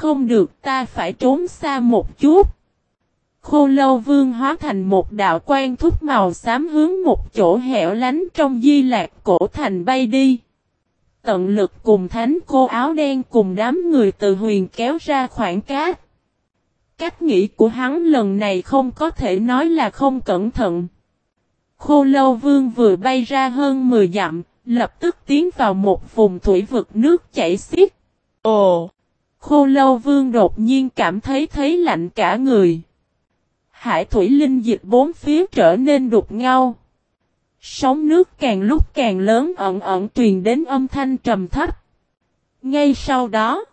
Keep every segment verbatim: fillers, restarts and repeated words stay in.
Không được, ta phải trốn xa một chút. Khô Lâu Vương hóa thành một đạo quang thúc màu xám hướng một chỗ hẻo lánh trong Di Lạc Cổ Thành bay đi. Tận lực cùng thánh cô áo đen cùng đám người từ huyền kéo ra khoảng cách. Cách nghĩ của hắn lần này không có thể nói là không cẩn thận. Khô Lâu Vương vừa bay ra hơn mười dặm, lập tức tiến vào một vùng thủy vực nước chảy xiết. Ồ! Khô Lâu Vương đột nhiên cảm thấy thấy lạnh cả người. Hải thủy linh dịch bốn phía trở nên đục ngao. Sóng nước càng lúc càng lớn ẩn ẩn truyền đến âm thanh trầm thấp. Ngay sau đó,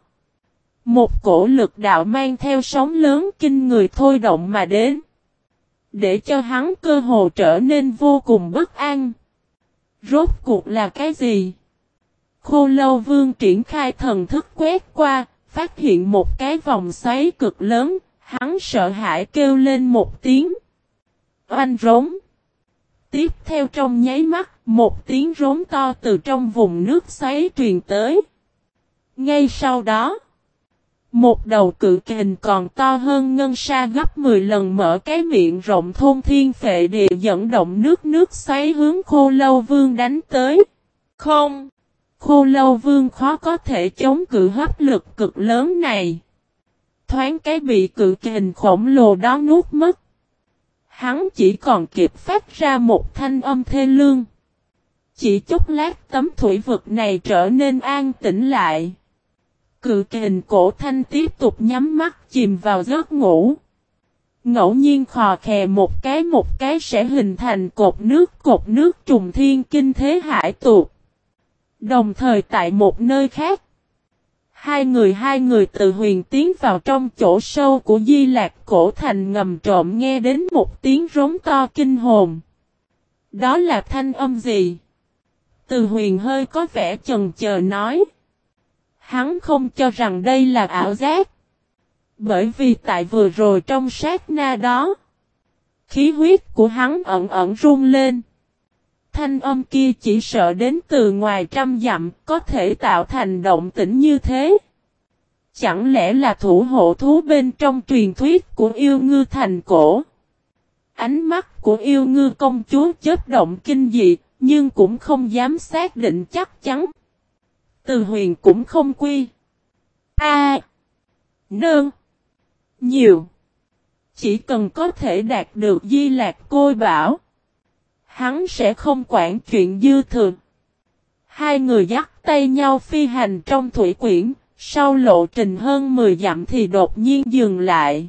một cổ lực đạo mang theo sóng lớn kinh người thôi động mà đến. Để cho hắn cơ hồ trở nên vô cùng bất an. Rốt cuộc là cái gì? Khô Lâu Vương triển khai thần thức quét qua, phát hiện một cái vòng xoáy cực lớn, hắn sợ hãi kêu lên một tiếng. Oanh rống. Tiếp theo trong nháy mắt, một tiếng rống to từ trong vùng nước xoáy truyền tới. Ngay sau đó, một đầu cự kình còn to hơn ngân sa gấp mười lần mở cái miệng rộng thôn thiên phệ địa dẫn động nước nước xoáy hướng Khô Lâu Vương đánh tới. Không! Khô Lâu Vương khó có thể chống cự hấp lực cực lớn này. Thoáng cái bị cự kình khổng lồ đó nuốt mất. Hắn chỉ còn kịp phát ra một thanh âm thê lương. Chỉ chốc lát tấm thủy vực này trở nên an tĩnh lại. Cự kình cổ thanh tiếp tục nhắm mắt chìm vào giấc ngủ. Ngẫu nhiên khò khè một cái một cái sẽ hình thành cột nước cột nước trùng thiên kinh thế hải tuột. Đồng thời tại một nơi khác, hai người hai người từ huyền tiến vào trong chỗ sâu của Di Lạc Cổ Thành ngầm trộm nghe đến một tiếng rống to kinh hồn. Đó là thanh âm gì? Từ huyền hơi có vẻ chần chờ nói. Hắn không cho rằng đây là ảo giác. Bởi vì tại vừa rồi trong sát na đó, khí huyết của hắn ẩn ẩn run lên. Thanh âm kia chỉ sợ đến từ ngoài trăm dặm có thể tạo thành động tĩnh như thế. Chẳng lẽ là thủ hộ thú bên trong truyền thuyết của yêu ngư thành cổ? Ánh mắt của yêu ngư công chúa chớp động kinh dị, nhưng cũng không dám xác định chắc chắn. Từ huyền cũng không quy. A. Nương. Nhiều. Chỉ cần có thể đạt được Di Lạc Côi Bảo, hắn sẽ không quản chuyện dư thừa. Hai người dắt tay nhau phi hành trong thủy quyển, sau lộ trình hơn mười dặm thì đột nhiên dừng lại.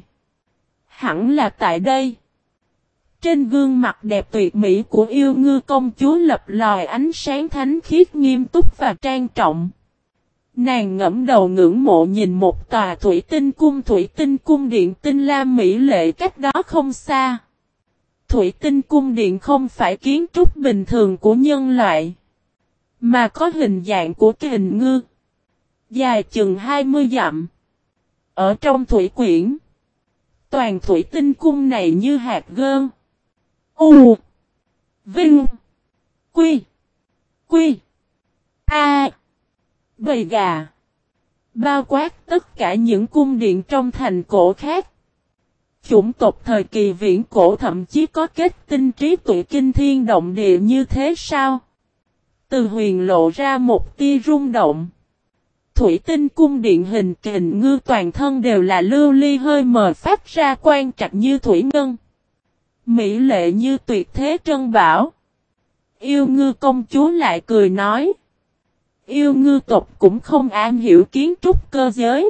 Hẳn là tại đây. Trên gương mặt đẹp tuyệt mỹ của yêu ngư công chúa lập lòi ánh sáng thánh khiết nghiêm túc và trang trọng. Nàng ngẫm đầu ngưỡng mộ nhìn một tòa thủy tinh cung thủy tinh cung điện tinh lam mỹ lệ cách đó không xa. Thủy tinh cung điện không phải kiến trúc bình thường của nhân loại, mà có hình dạng của kình ngư, dài chừng hai mươi dặm. Ở trong thủy quyển, toàn thủy tinh cung này như hạt gơn. U. Vinh. Quy. Quy. A. Bầy gà. Bao quát tất cả những cung điện trong thành cổ khác. Chủng tộc thời kỳ viễn cổ thậm chí có kết tinh trí tuệ kinh thiên động địa như thế sao? Từ huyền lộ ra một tia rung động. Thủy tinh cung điện hình kình ngư toàn thân đều là lưu ly hơi mờ phát ra quang trạch như thủy ngân. Mỹ lệ như tuyệt thế trân bảo. Yêu ngư công chúa lại cười nói. Yêu ngư tộc cũng không am hiểu kiến trúc cơ giới.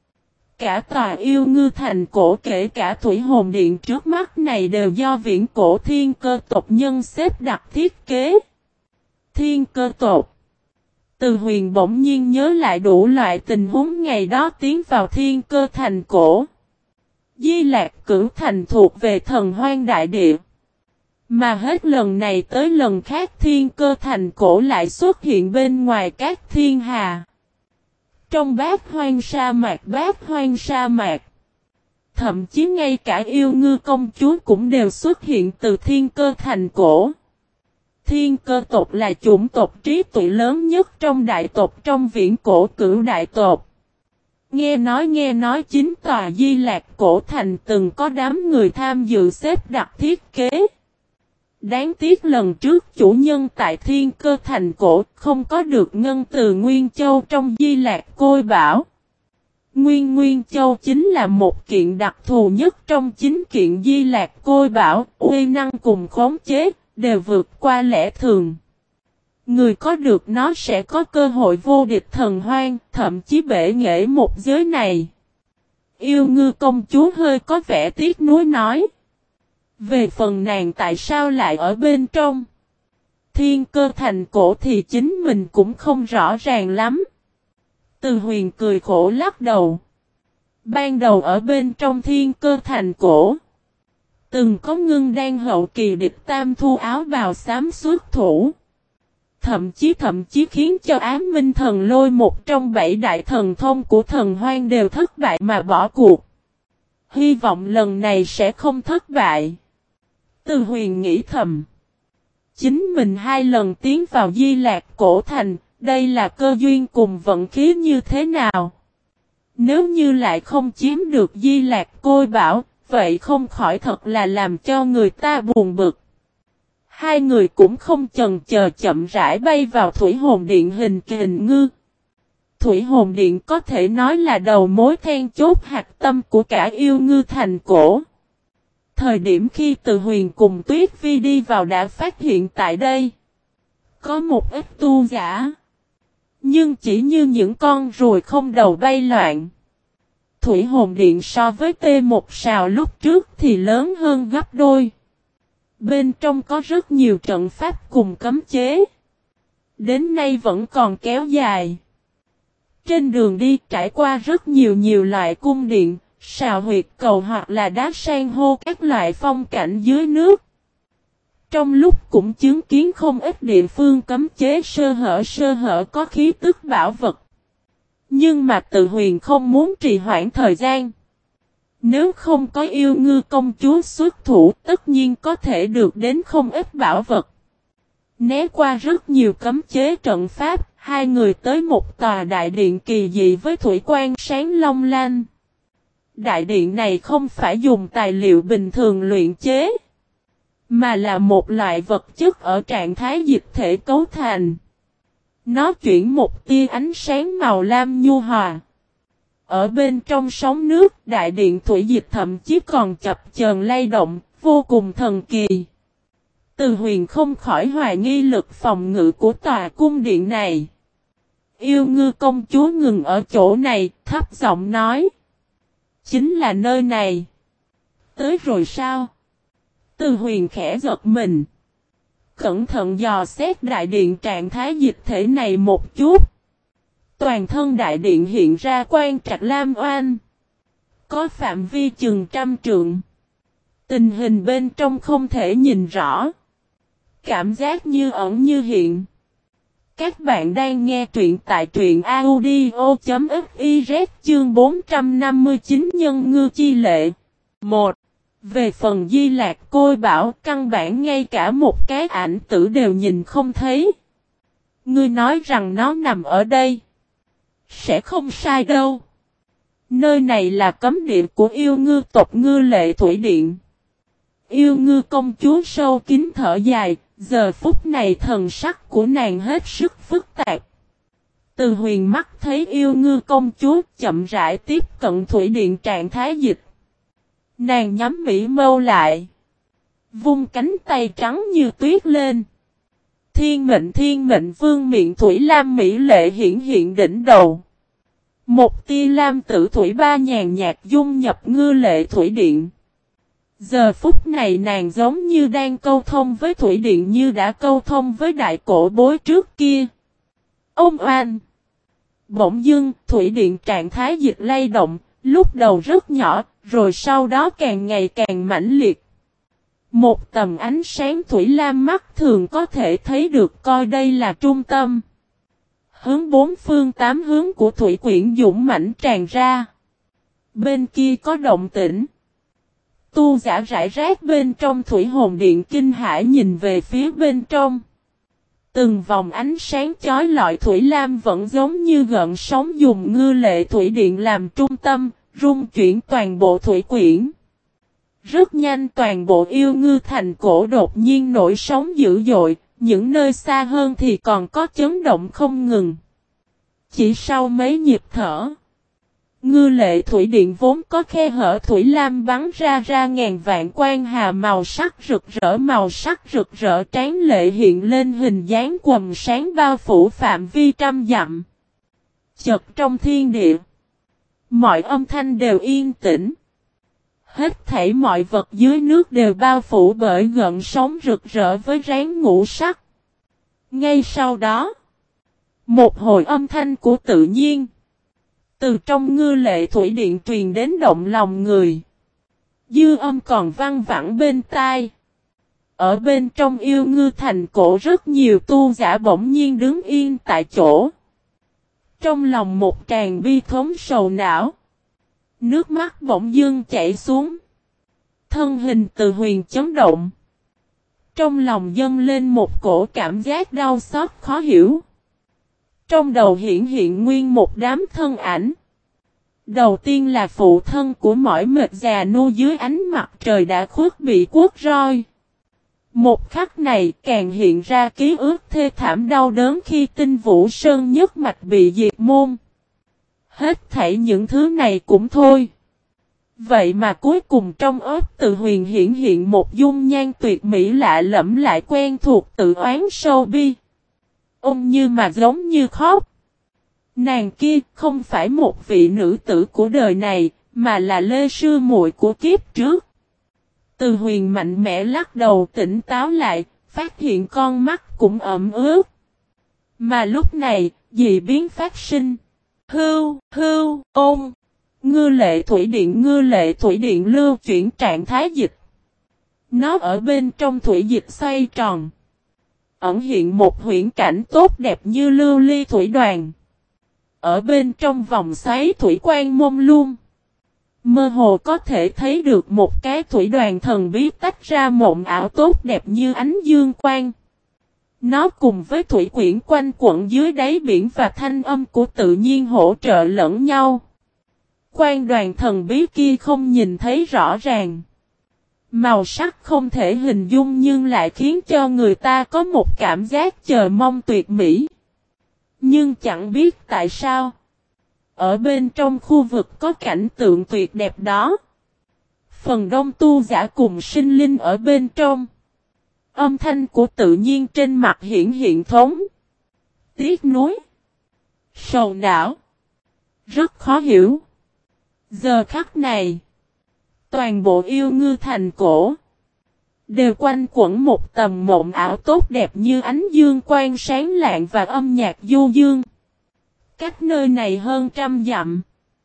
Cả tòa yêu ngư thành cổ kể cả thủy hồn điện trước mắt này đều do viễn cổ thiên cơ tộc nhân xếp đặt thiết kế. Thiên cơ tộc. Từ huyền bỗng nhiên nhớ lại đủ loại tình huống ngày đó tiến vào thiên cơ thành cổ. Di Lạc Cửu Thành thuộc về thần hoang đại địa. Mà hết lần này tới lần khác thiên cơ thành cổ lại xuất hiện bên ngoài các thiên hà. Trong bát hoang sa mạc bát hoang sa mạc. Thậm chí ngay cả yêu ngư công chúa cũng đều xuất hiện từ thiên cơ thành cổ. Thiên cơ tộc là chủng tộc trí tuệ lớn nhất trong đại tộc trong viễn cổ cửu đại tộc. Nghe nói nghe nói chính tòa Di Lạc cổ thành từng có đám người tham dự xếp đặt thiết kế. Đáng tiếc lần trước chủ nhân tại Thiên Cơ thành cổ không có được ngân từ Nguyên Châu trong Di Lạc Côi Bảo. Nguyên Nguyên Châu chính là một kiện đặc thù nhất trong chính kiện Di Lạc Côi Bảo, uy năng cùng khống chế, đều vượt qua lẽ thường. Người có được nó sẽ có cơ hội vô địch thần hoang, thậm chí bể nghệ một giới này. Yêu Ngư công chúa hơi có vẻ tiếc nuối nói. Về phần nàng tại sao lại ở bên trong Thiên Cơ thành cổ thì chính mình cũng không rõ ràng lắm. Từ Huyền cười khổ lắc đầu. Ban đầu ở bên trong Thiên Cơ thành cổ, từng có ngưng đan hậu kỳ địch tam thu áo bào xám xuất thủ. Thậm chí thậm chí khiến cho Ám Minh thần lôi một trong bảy đại thần thông của thần hoang đều thất bại mà bỏ cuộc. Hy vọng lần này sẽ không thất bại. Từ Huyền nghĩ thầm. Chính mình hai lần tiến vào Di Lạc cổ thành, đây là cơ duyên cùng vận khí như thế nào? Nếu như lại không chiếm được Di Lạc Côi Bảo, vậy không khỏi thật là làm cho người ta buồn bực. Hai người cũng không chần chờ chậm rãi bay vào Thủy Hồn Điện hình kình ngư. Thủy Hồn Điện có thể nói là đầu mối then chốt hạt tâm của cả Yêu Ngư thành cổ. Thời điểm khi Từ Huyền cùng Tuyết Vi đi vào đã phát hiện tại đây có một ít tu giả, nhưng chỉ như những con ruồi không đầu bay loạn. Thủy Hồn Điện so với T một sào lúc trước thì lớn hơn gấp đôi. Bên trong có rất nhiều trận pháp cùng cấm chế. Đến nay vẫn còn kéo dài. Trên đường đi trải qua rất nhiều nhiều loại cung điện, sào huyệt cầu hoặc là đá san hô các loại phong cảnh dưới nước. Trong lúc cũng chứng kiến không ít địa phương cấm chế sơ hở sơ hở có khí tức bảo vật. Nhưng mà Từ Huyền không muốn trì hoãn thời gian. Nếu không có Yêu Ngư công chúa xuất thủ tất nhiên có thể được đến không ít bảo vật. Né qua rất nhiều cấm chế trận pháp, hai người tới một tòa đại điện kỳ dị với thủy quang sáng long lanh. Đại điện này không phải dùng tài liệu bình thường luyện chế, mà là một loại vật chất ở trạng thái dịch thể cấu thành. Nó chuyển một tia ánh sáng màu lam nhu hòa. Ở bên trong sóng nước, đại điện thủy dịch thậm chí còn chập chờn lay động, vô cùng thần kỳ. Từ Huyền không khỏi hoài nghi lực phòng ngự của tòa cung điện này. Yêu Ngư công chúa ngừng ở chỗ này, thấp giọng nói. Chính là nơi này. Tới rồi sao? Từ Huyền khẽ giật mình. Cẩn thận dò xét đại điện trạng thái dịch thể này một chút. Toàn thân đại điện hiện ra quang trạch lam oanh. Có phạm vi chừng trăm trượng. Tình hình bên trong không thể nhìn rõ. Cảm giác như ẩn như hiện. Các bạn đang nghe truyện tại truyện audio.fiz chương bốn trăm năm mươi chín nhân ngư chi lệ. một. Về phần Di Lạc Côi Bảo căn bản ngay cả một cái ảnh tử đều nhìn không thấy. Ngươi nói rằng nó nằm ở đây. Sẽ không sai đâu. Nơi này là cấm địa của Yêu Ngư tộc Ngư Lệ Thủy Điện. Yêu Ngư công chúa sâu kín thở dài, giờ phút này thần sắc của nàng hết sức phức tạp. Từ Huyền mắt thấy Yêu Ngư công chúa chậm rãi tiếp cận Thủy Điện trạng thái dịch. Nàng nhắm mỹ mâu lại. Vung cánh tay trắng như tuyết lên. Thiên mệnh thiên mệnh vương miệng thủy lam mỹ lệ hiển hiện đỉnh đầu. Một tia lam tử thủy ba nhàn nhạt dung nhập Ngư Lệ Thủy Điện. Giờ phút này nàng giống như đang câu thông với Thủy Điện như đã câu thông với đại cổ bối trước kia. Ông oan! Bỗng dưng, Thủy Điện trạng thái dịch lay động, lúc đầu rất nhỏ, rồi sau đó càng ngày càng mãnh liệt. Một tầm ánh sáng thủy lam mắt thường có thể thấy được coi đây là trung tâm. Hướng bốn phương tám hướng của thủy quyển dũng mãnh tràn ra. Bên kia có động tĩnh. Tu giả rải rác bên trong Thủy Hồn Điện kinh hãi nhìn về phía bên trong. Từng vòng ánh sáng chói lọi thủy lam vẫn giống như gợn sóng dùng ngư lệ thủy điện làm trung tâm, rung chuyển toàn bộ thủy quyển. Rất nhanh toàn bộ yêu ngư thành cổ đột nhiên nổi sóng dữ dội, những nơi xa hơn thì còn có chấn động không ngừng. Chỉ sau mấy nhịp thở, ngư lệ thủy điện vốn có khe hở thủy lam bắn ra ra ngàn vạn quang hà màu sắc rực rỡ màu sắc rực rỡ tráng lệ hiện lên hình dáng quầng sáng bao phủ phạm vi trăm dặm. Chợt trong thiên địa, mọi âm thanh đều yên tĩnh. Hết thảy mọi vật dưới nước đều bao phủ bởi gợn sóng rực rỡ với ráng ngũ sắc. Ngay sau đó, một hồi âm thanh của tự nhiên từ trong ngư lệ thủy điện truyền đến động lòng người. Dư âm còn vang vẳng bên tai. Ở bên trong yêu ngư thành cổ rất nhiều tu giả bỗng nhiên đứng yên tại chỗ. Trong lòng một tràng bi thống sầu não. Nước mắt bỗng dưng chảy xuống. Thân hình từ huyền chấn động. Trong lòng dâng lên một cổ cảm giác đau xót khó hiểu. Trong đầu hiển hiện nguyên một đám thân ảnh. Đầu tiên là phụ thân của mỏi mệt già nua dưới ánh mặt trời đã khuất bị quất roi. Một khắc này càng hiện ra ký ức thê thảm đau đớn khi Tinh Vũ Sơn nhất mạch bị diệt môn. Hết thảy những thứ này cũng thôi. Vậy mà cuối cùng trong óc Từ Huyền hiển hiện một dung nhan tuyệt mỹ lạ lẫm lại quen thuộc tự oán sâu bi. Ôm như mà giống như khóc. Nàng kia không phải một vị nữ tử của đời này, mà là Lê sư muội của kiếp trước. Từ Huyền mạnh mẽ lắc đầu tỉnh táo lại, phát hiện con mắt cũng ẩm ướt. Mà lúc này, dị biến phát sinh. Hưu, hưu, ôm. Ngư lệ thủy điện ngư lệ thủy điện lưu chuyển trạng thái dịch. Nó ở bên trong thủy dịch xoay tròn. Ẩn hiện một huyễn cảnh tốt đẹp như lưu ly thủy đoàn. Ở bên trong vòng xoáy thủy quang mông lung. Mơ hồ có thể thấy được một cái thủy đoàn thần bí tách ra mộng ảo tốt đẹp như ánh dương quang. Nó cùng với thủy quyển quanh quẩn dưới đáy biển và thanh âm của tự nhiên hỗ trợ lẫn nhau. Quang đoàn thần bí kia không nhìn thấy rõ ràng. Màu sắc không thể hình dung nhưng lại khiến cho người ta có một cảm giác chờ mong tuyệt mỹ. Nhưng chẳng biết tại sao. Ở bên trong khu vực có cảnh tượng tuyệt đẹp đó. Phần đông tu giả cùng sinh linh ở bên trong. Âm thanh của tự nhiên trên mặt hiển hiện thống. Tiếc nuối. Sầu não. Rất khó hiểu. Giờ khắc này. Toàn bộ yêu ngư thành cổ. Đều quanh quẩn một tầm mộng ảo tốt đẹp như ánh dương quang sáng lạng và âm nhạc du dương. Cách nơi này hơn trăm dặm.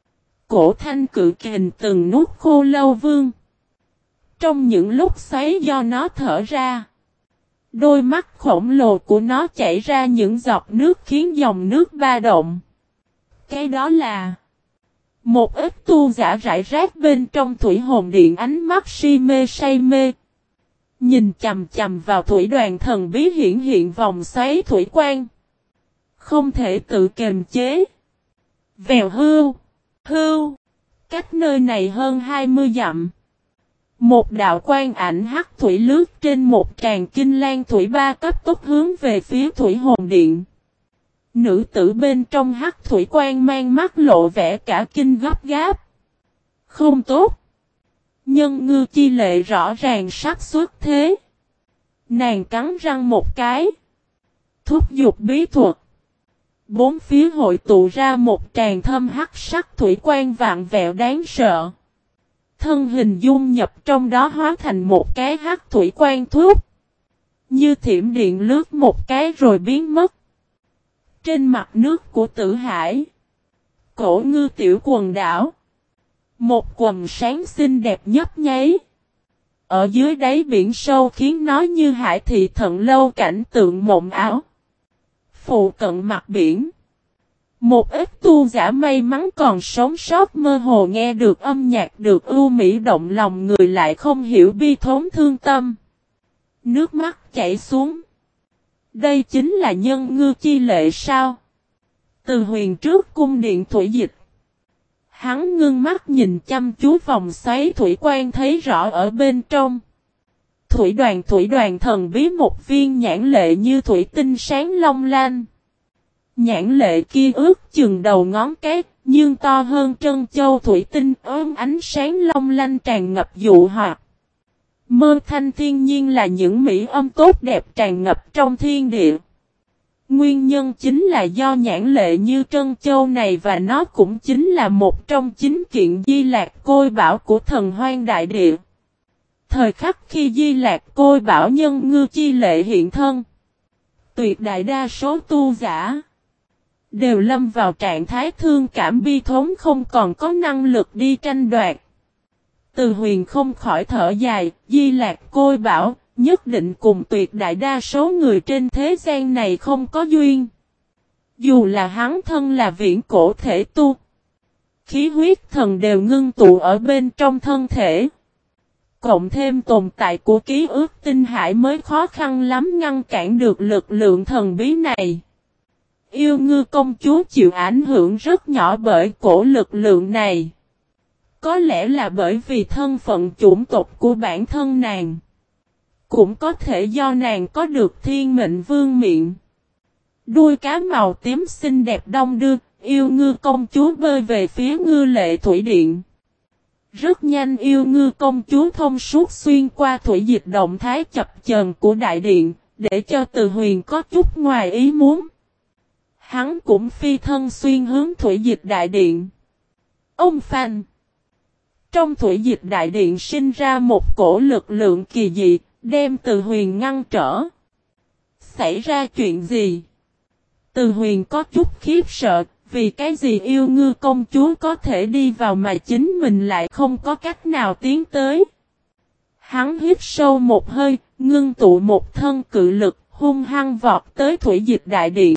Cổ thanh cự kình từng nuốt khô lâu vương. Trong những lúc xoáy do nó thở ra. Đôi mắt khổng lồ của nó chảy ra những giọt nước khiến dòng nước ba động. Cái đó là một ít tu giả rải rác bên trong thủy hồn điện ánh mắt si mê say mê. Nhìn chầm chầm vào thủy đoàn thần bí hiển hiện vòng xoáy thủy quang. Không thể tự kiềm chế. Vèo hưu, hưu. Cách nơi này hơn hai mươi dặm. Một đạo quang ảnh hắc thủy lướt trên một tràng kinh lan thủy ba cấp tốc hướng về phía thủy hồn điện. Nữ tử bên trong hắc thủy quang mang mắt lộ vẻ cả kinh gấp gáp. Không tốt. Nhân ngư chi lệ rõ ràng sắc xuất thế. Nàng cắn răng một cái. Thúc giục bí thuật. Bốn phía hội tụ ra một tràng thâm hắc sắc thủy quang vạn vẹo đáng sợ. Thân hình dung nhập trong đó hóa thành một cái hắc thủy quang thúc. Như thiểm điện lướt một cái rồi biến mất. Trên mặt nước của Tử Hải. Cổ ngư tiểu quần đảo. Một quần sáng xinh đẹp nhấp nháy. Ở dưới đáy biển sâu khiến nó như hải thị thận lâu cảnh tượng mộng ảo. Phụ cận mặt biển. Một ít tu giả may mắn còn sống sót mơ hồ nghe được âm nhạc được ưu mỹ động lòng người lại không hiểu bi thốn thương tâm. Nước mắt chảy xuống. Đây chính là nhân ngư chi lệ sao? Từ Huyền trước cung điện thủy dịch. Hắn ngưng mắt nhìn chăm chú vòng xoáy thủy quan thấy rõ ở bên trong. Thủy đoàn thủy đoàn thần bí một viên nhãn lệ như thủy tinh sáng long lanh. Nhãn lệ kia ước chừng đầu ngón cái, nhưng to hơn trân châu thủy tinh ốm ánh sáng long lanh tràn ngập dụ hoặc. Mơ thanh thiên nhiên là những mỹ âm tốt đẹp tràn ngập trong thiên địa. Nguyên nhân chính là do nhãn lệ như trân châu này và nó cũng chính là một trong chín kiện di lạc côi bảo của thần hoang đại địa. Thời khắc khi di lạc côi bảo nhân ngư chi lệ hiện thân, tuyệt đại đa số tu giả đều lâm vào trạng thái thương cảm bi thống không còn có năng lực đi tranh đoạt. Từ Huyền không khỏi thở dài, di lạc côi bảo, nhất định cùng tuyệt đại đa số người trên thế gian này không có duyên. Dù là hắn thân là viễn cổ thể tu, khí huyết thần đều ngưng tụ ở bên trong thân thể. Cộng thêm tồn tại của ký ức tinh hải mới khó khăn lắm ngăn cản được lực lượng thần bí này. Yêu ngư công chúa chịu ảnh hưởng rất nhỏ bởi cổ lực lượng này. Có lẽ là bởi vì thân phận chủng tộc của bản thân nàng. Cũng có thể do nàng có được thiên mệnh vương miện. Đuôi cá màu tím xinh đẹp đông đưa, yêu ngư công chúa bơi về phía ngư lệ thủy điện. Rất nhanh yêu ngư công chúa thông suốt xuyên qua thủy dịch động thái chập chờn của đại điện, để cho Từ Huyền có chút ngoài ý muốn. Hắn cũng phi thân xuyên hướng thủy dịch đại điện. Ông Phanh. Trong thủy dịch đại điện sinh ra một cổ lực lượng kỳ dị, đem Từ Huyền ngăn trở. Xảy ra chuyện gì? Từ Huyền có chút khiếp sợ, vì cái gì yêu ngư công chúa có thể đi vào mà chính mình lại không có cách nào tiến tới. Hắn hít sâu một hơi, ngưng tụ một thân cự lực, hung hăng vọt tới thủy dịch đại điện.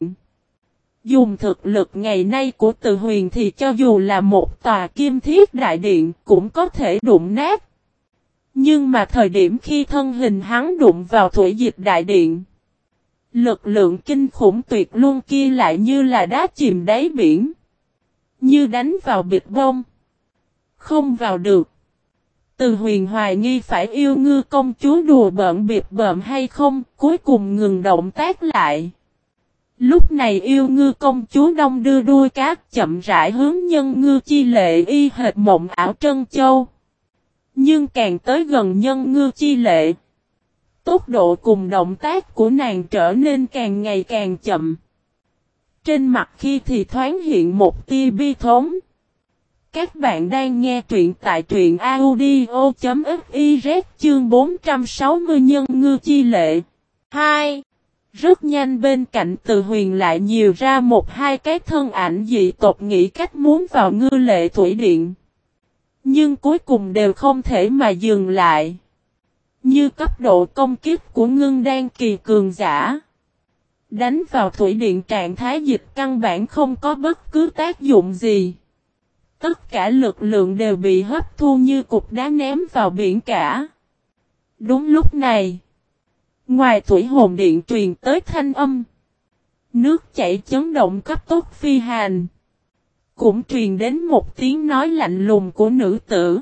Dùng thực lực ngày nay của Từ Huyền thì cho dù là một tòa kim thiết đại điện cũng có thể đụng nát. Nhưng mà thời điểm khi thân hình hắn đụng vào thủy dịch đại điện, lực lượng kinh khủng tuyệt luân kia lại như là đá chìm đáy biển. Như đánh vào bịch bông. Không vào được. Từ Huyền hoài nghi phải yêu ngư công chúa đùa bỡn bịp bợm hay không, cuối cùng ngừng động tác lại. Lúc này yêu ngư công chúa đông đưa đuôi cá chậm rãi hướng nhân ngư chi lệ y hệt mộng ảo trân châu. Nhưng càng tới gần nhân ngư chi lệ, tốc độ cùng động tác của nàng trở nên càng ngày càng chậm. Trên mặt khi thì thoáng hiện một tia bi thống. Các bạn đang nghe truyện tại truyện audio chấm fiz chương bốn trăm sáu mươi nhân ngư chi lệ. hai. Rất nhanh bên cạnh Từ Huyền lại nhiều ra một hai cái thân ảnh dị tộc nghĩ cách muốn vào ngư lệ thủy điện. Nhưng cuối cùng đều không thể mà dừng lại. Như cấp độ công kích của ngưng đan kỳ cường giả. Đánh vào thủy điện trạng thái dịch căn bản không có bất cứ tác dụng gì. Tất cả lực lượng đều bị hấp thu như cục đá ném vào biển cả. Đúng lúc này, ngoài thủy hồn điện truyền tới thanh âm. Nước chảy chấn động cấp tốc phi hành. Cũng truyền đến một tiếng nói lạnh lùng của nữ tử.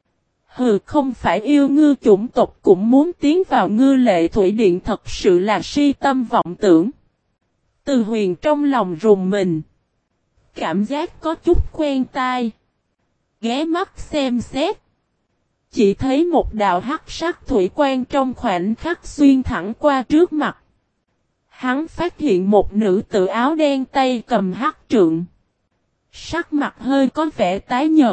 Hừ, không phải yêu ngư chủng tộc cũng muốn tiến vào ngư lệ thủy điện, thật sự là si tâm vọng tưởng. Từ Huyền trong lòng rùng mình. Cảm giác có chút quen tai. Ghé mắt xem xét. Chỉ thấy một đạo hắc sắc thủy quang trong khoảnh khắc xuyên thẳng qua trước mặt. Hắn phát hiện một nữ tử áo đen tay cầm hắc trượng. Sắc mặt hơi có vẻ tái nhợt.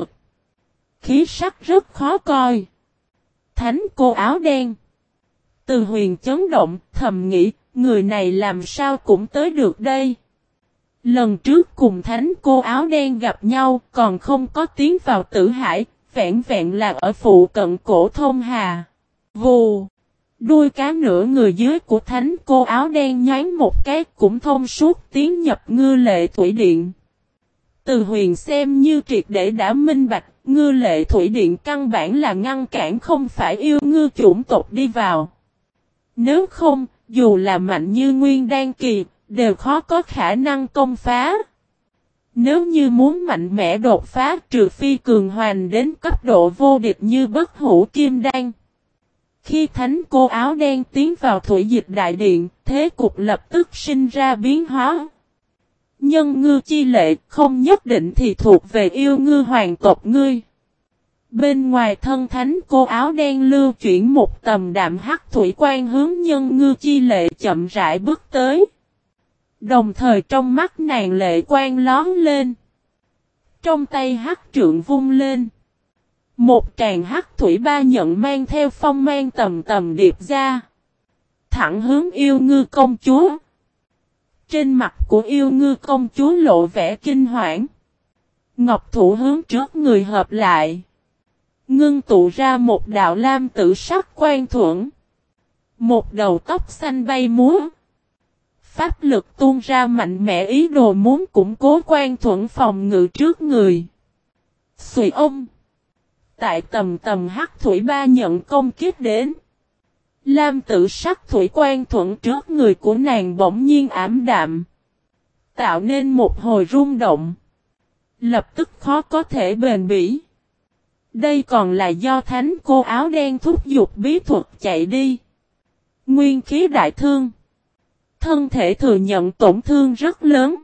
Khí sắc rất khó coi. Thánh cô áo đen. Từ Huyền chấn động, thầm nghĩ, người này làm sao cũng tới được đây. Lần trước cùng thánh cô áo đen gặp nhau, còn không có tiến vào Tử Hải, vẹn vẹn là ở phụ cận cổ Thông Hà. Vù! Đuôi cá nửa người dưới của thánh cô áo đen nhoáng một cái cũng thông suốt tiến nhập ngư lệ thủy điện. Từ Huyền xem như triệt để đã minh bạch, ngư lệ thủy điện căn bản là ngăn cản không phải yêu ngư chủng tộc đi vào. Nếu không, dù là mạnh như Nguyên Đan Kỳ, đều khó có khả năng công phá. Nếu như muốn mạnh mẽ đột phá, trừ phi cường hoành đến cấp độ vô địch như Bất Hủ Kim Đan. Khi thánh cô áo đen tiến vào Thủy Dịch Đại Điện, thế cục lập tức sinh ra biến hóa. Nhân ngư chi lệ không nhất định thì thuộc về yêu ngư hoàng tộc ngươi. Bên ngoài thân thánh cô áo đen lưu chuyển một tầm đạm hắc thủy quan hướng nhân ngư chi lệ chậm rãi bước tới. Đồng thời trong mắt nàng lệ quan lón lên. Trong tay hắc trượng vung lên. Một tràng hắc thủy ba nhận mang theo phong mang tầm tầm điệp ra. Thẳng hướng yêu ngư công chúa. Trên mặt của yêu ngư công chúa lộ vẻ kinh hoảng. Ngọc thủ hướng trước người hợp lại. Ngưng tụ ra một đạo lam tử sắc quan thuẫn. Một đầu tóc xanh bay múa. Pháp lực tuôn ra mạnh mẽ ý đồ muốn củng cố quan thuẫn phòng ngự trước người. Xùy ông. Tại tầm tầm hắc thủy ba nhận công kích đến. Lam tử sắc thủy quan thuẫn trước người của nàng bỗng nhiên ảm đạm. Tạo nên một hồi rung động. Lập tức khó có thể bền bỉ. Đây còn là do thánh cô áo đen thúc giục bí thuật chạy đi. Nguyên khí đại thương. Thân thể thừa nhận tổn thương rất lớn.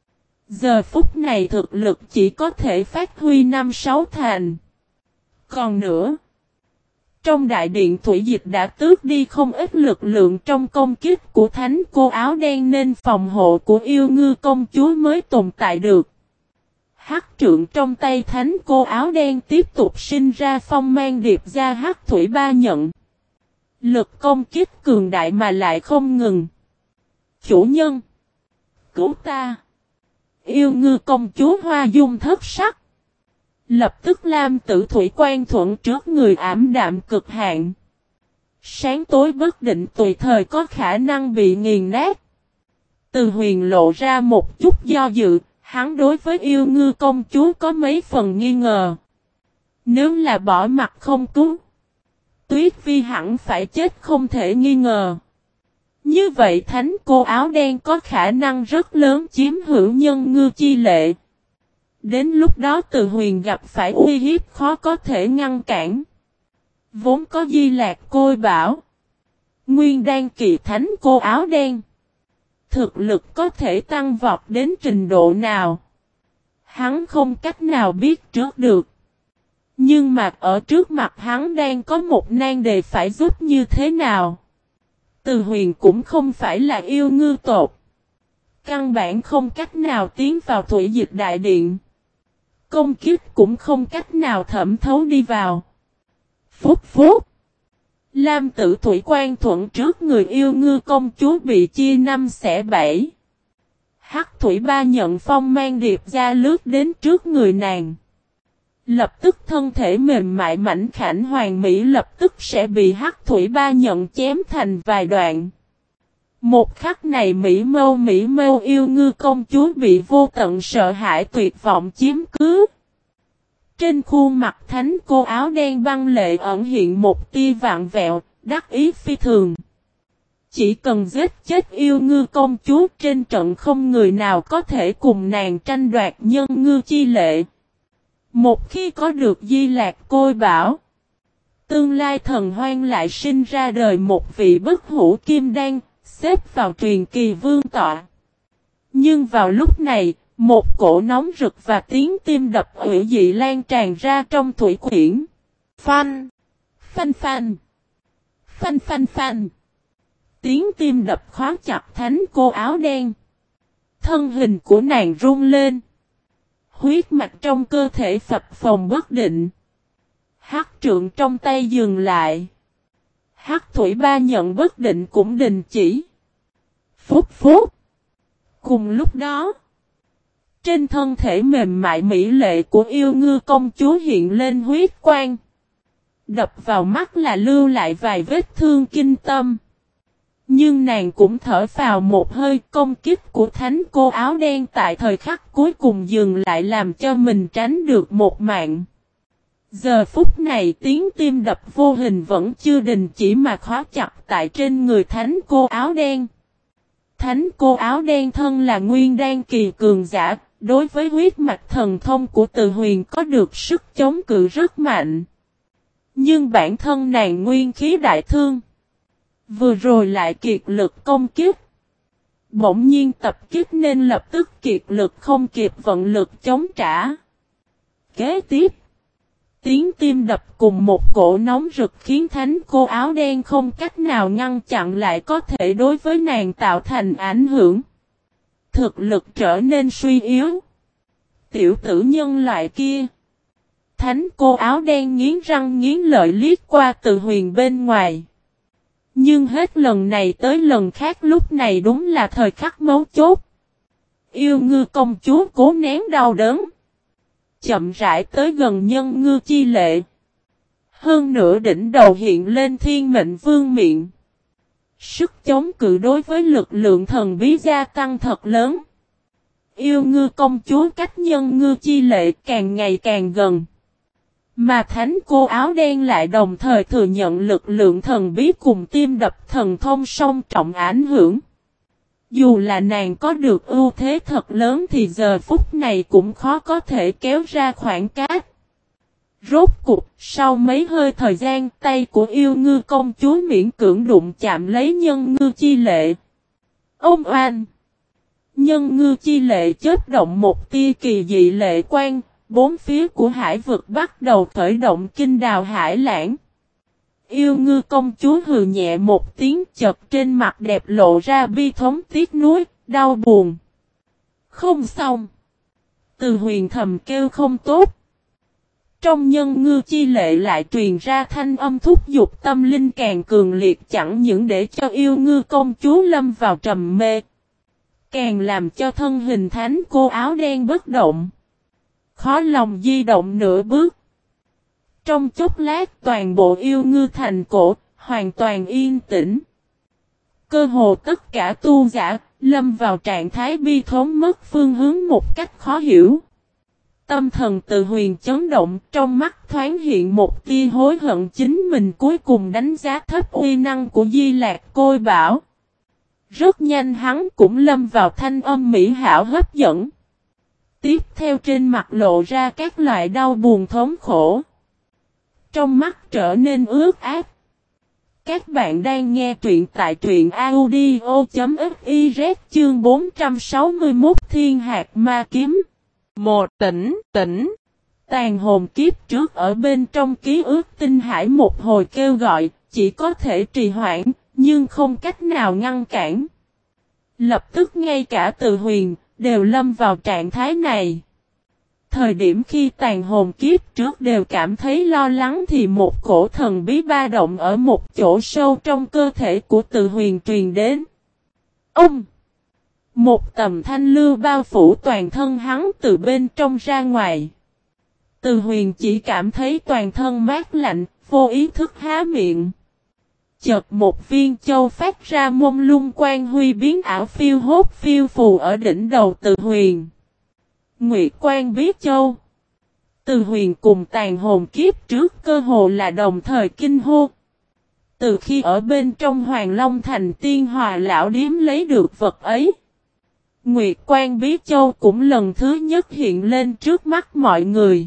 Giờ phút này thực lực chỉ có thể phát huy năm sáu thành. Còn nữa, trong đại điện Thủy Dịch đã tước đi không ít lực lượng trong công kích của thánh cô áo đen nên phòng hộ của yêu ngư công chúa mới tồn tại được. Hắc trượng trong tay thánh cô áo đen tiếp tục sinh ra phong mang điệp ra hắc thủy ba nhận. Lực công kích cường đại mà lại không ngừng. Chủ nhân! Cứu ta! Yêu ngư công chúa hoa dung thất sắc. Lập tức lam tử thủy quan thuận trước người ảm đạm cực hạn. Sáng tối bất định tùy thời có khả năng bị nghiền nát. Từ Huyền lộ ra một chút do dự, hắn đối với yêu ngư công chúa có mấy phần nghi ngờ. Nếu là bỏ mặt không cứu, Tuyết Vi hẳn phải chết không thể nghi ngờ. Như vậy thánh cô áo đen có khả năng rất lớn chiếm hữu nhân ngư chi lệ. Đến lúc đó Từ Huyền gặp phải uy hiếp khó có thể ngăn cản. Vốn có Di Lạc Côi Bảo, Nguyên Đan Kỳ thánh cô áo đen. Thực lực có thể tăng vọt đến trình độ nào? Hắn không cách nào biết trước được. Nhưng mà ở trước mặt hắn đang có một nan đề phải giúp như thế nào? Từ Huyền cũng không phải là yêu ngư tộc. Căn bản không cách nào tiến vào Thủy Dịch Đại Điện. Công kích cũng không cách nào thẩm thấu đi vào. Phúc phúc. Lam tử thủy quan thuận trước người yêu ngư công chúa bị chia năm xẻ bảy. Hắc thủy ba nhận phong mang điệp ra lướt đến trước người nàng. Lập tức thân thể mềm mại mảnh khảnh hoàng mỹ lập tức sẽ bị hắc thủy ba nhận chém thành vài đoạn. Một khắc này mỹ mâu mỹ mâu yêu ngư công chúa bị vô tận sợ hãi tuyệt vọng chiếm cứ. Trên khuôn mặt thánh cô áo đen băng lệ ẩn hiện một tia vạn vẹo, đắc ý phi thường. Chỉ cần giết chết yêu ngư công chúa trên trận không người nào có thể cùng nàng tranh đoạt nhân ngư chi lệ. Một khi có được Di Lạc Côi Bảo, tương lai thần hoang lại sinh ra đời một vị bất hủ kim đan, xếp vào truyền kỳ vương tọa. Nhưng vào lúc này, một cổ nóng rực và tiếng tim đập hủy dị lan tràn ra trong thủy quyển. Phanh! Phanh phanh! Phanh phanh phanh! Tiếng tim đập khóa chặt thánh cô áo đen. Thân hình của nàng run lên. Huyết mạch trong cơ thể phập phồng bất định. Hắc trượng trong tay dừng lại. Hắc thủy ba nhận bất định cũng đình chỉ. Phúc phúc! Cùng lúc đó, trên thân thể mềm mại mỹ lệ của yêu ngư công chúa hiện lên huyết quang. Đập vào mắt là lưu lại vài vết thương kinh tâm. Nhưng nàng cũng thở phào một hơi, công kích của thánh cô áo đen tại thời khắc cuối cùng dừng lại làm cho mình tránh được một mạng. Giờ phút này tiếng tim đập vô hình vẫn chưa đình chỉ mà khóa chặt tại trên người thánh cô áo đen. Thánh cô áo đen thân là nguyên đan kỳ cường giả, đối với huyết mạch thần thông của Từ Huyền có được sức chống cự rất mạnh. Nhưng bản thân nàng nguyên khí đại thương. Vừa rồi lại kiệt lực công kích. Bỗng nhiên tập kích nên lập tức kiệt lực không kịp vận lực chống trả. Kế tiếp, tiếng tim đập cùng một cổ nóng rực khiến thánh cô áo đen không cách nào ngăn chặn lại có thể đối với nàng tạo thành ảnh hưởng. Thực lực trở nên suy yếu. Tiểu tử nhân loại kia. Thánh cô áo đen nghiến răng nghiến lợi liếc qua Từ Huyền bên ngoài. Nhưng hết lần này tới lần khác lúc này đúng là thời khắc mấu chốt. Yêu ngư công chúa cố nén đau đớn. Chậm rãi tới gần nhân ngư chi lệ. Hơn nữa đỉnh đầu hiện lên thiên mệnh vương miệng. Sức chống cự đối với lực lượng thần bí gia tăng thật lớn. Yêu ngư công chúa cách nhân ngư chi lệ càng ngày càng gần. Mà thánh cô áo đen lại đồng thời thừa nhận lực lượng thần bí cùng tim đập thần thông song trọng ảnh hưởng. Dù là nàng có được ưu thế thật lớn thì giờ phút này cũng khó có thể kéo ra khoảng cách. Rốt cuộc, sau mấy hơi thời gian, tay của yêu ngư công chúa miễn cưỡng đụng chạm lấy nhân ngư chi lệ. Ông oan! Nhân ngư chi lệ chớp động một tia kỳ dị lệ quang, bốn phía của hải vực bắt đầu khởi động kinh đào hải lãng. Yêu ngư công chúa hừ nhẹ một tiếng chợt trên mặt đẹp lộ ra bi thống tiếc nuối, đau buồn. Không xong. Từ Huyền thầm kêu không tốt. Trong nhân ngư chi lệ lại truyền ra thanh âm thúc giục tâm linh càng cường liệt chẳng những để cho yêu ngư công chúa lâm vào trầm mê. Càng làm cho thân hình thánh cô áo đen bất động. Khó lòng di động nửa bước. Trong chốc lát toàn bộ yêu ngư thành cổ, hoàn toàn yên tĩnh. Cơ hồ tất cả tu giả, lâm vào trạng thái bi thống mất phương hướng một cách khó hiểu. Tâm thần Từ Huyền chấn động, trong mắt thoáng hiện một tia hối hận chính mình cuối cùng đánh giá thấp uy năng của Di Lạc Côi Bảo. Rất nhanh hắn cũng lâm vào thanh âm mỹ hảo hấp dẫn. Tiếp theo trên mặt lộ ra các loại đau buồn thống khổ. Trong mắt trở nên ướt át. Các bạn đang nghe truyện tại truyện audio.fiz chương bốn trăm sáu mươi mốt Thiên Hạt Ma Kiếm. Một tỉnh, tỉnh. Tàn hồn kiếp trước ở bên trong ký ức tinh hải một hồi kêu gọi, chỉ có thể trì hoãn, nhưng không cách nào ngăn cản. Lập tức ngay cả Từ Huyền, đều lâm vào trạng thái này. Thời điểm khi tàn hồn kiếp trước đều cảm thấy lo lắng thì một cổ thần bí ba động ở một chỗ sâu trong cơ thể của Từ Huyền truyền đến. Ông! Một tầm thanh lưu bao phủ toàn thân hắn từ bên trong ra ngoài. Từ Huyền chỉ cảm thấy toàn thân mát lạnh, vô ý thức há miệng. Chợt một viên châu phát ra mông lung quang huy biến ảo phiêu hốt phiêu phù ở đỉnh đầu Từ Huyền. Nguyệt Quan Bí Châu. Từ Huyền cùng tàn hồn kiếp trước cơ hồ là đồng thời kinh hô. Từ khi ở bên trong Hoàng Long Thành Tiên Hòa Lão Điếm lấy được vật ấy, Nguyệt Quan Bí Châu cũng lần thứ nhất hiện lên trước mắt mọi người.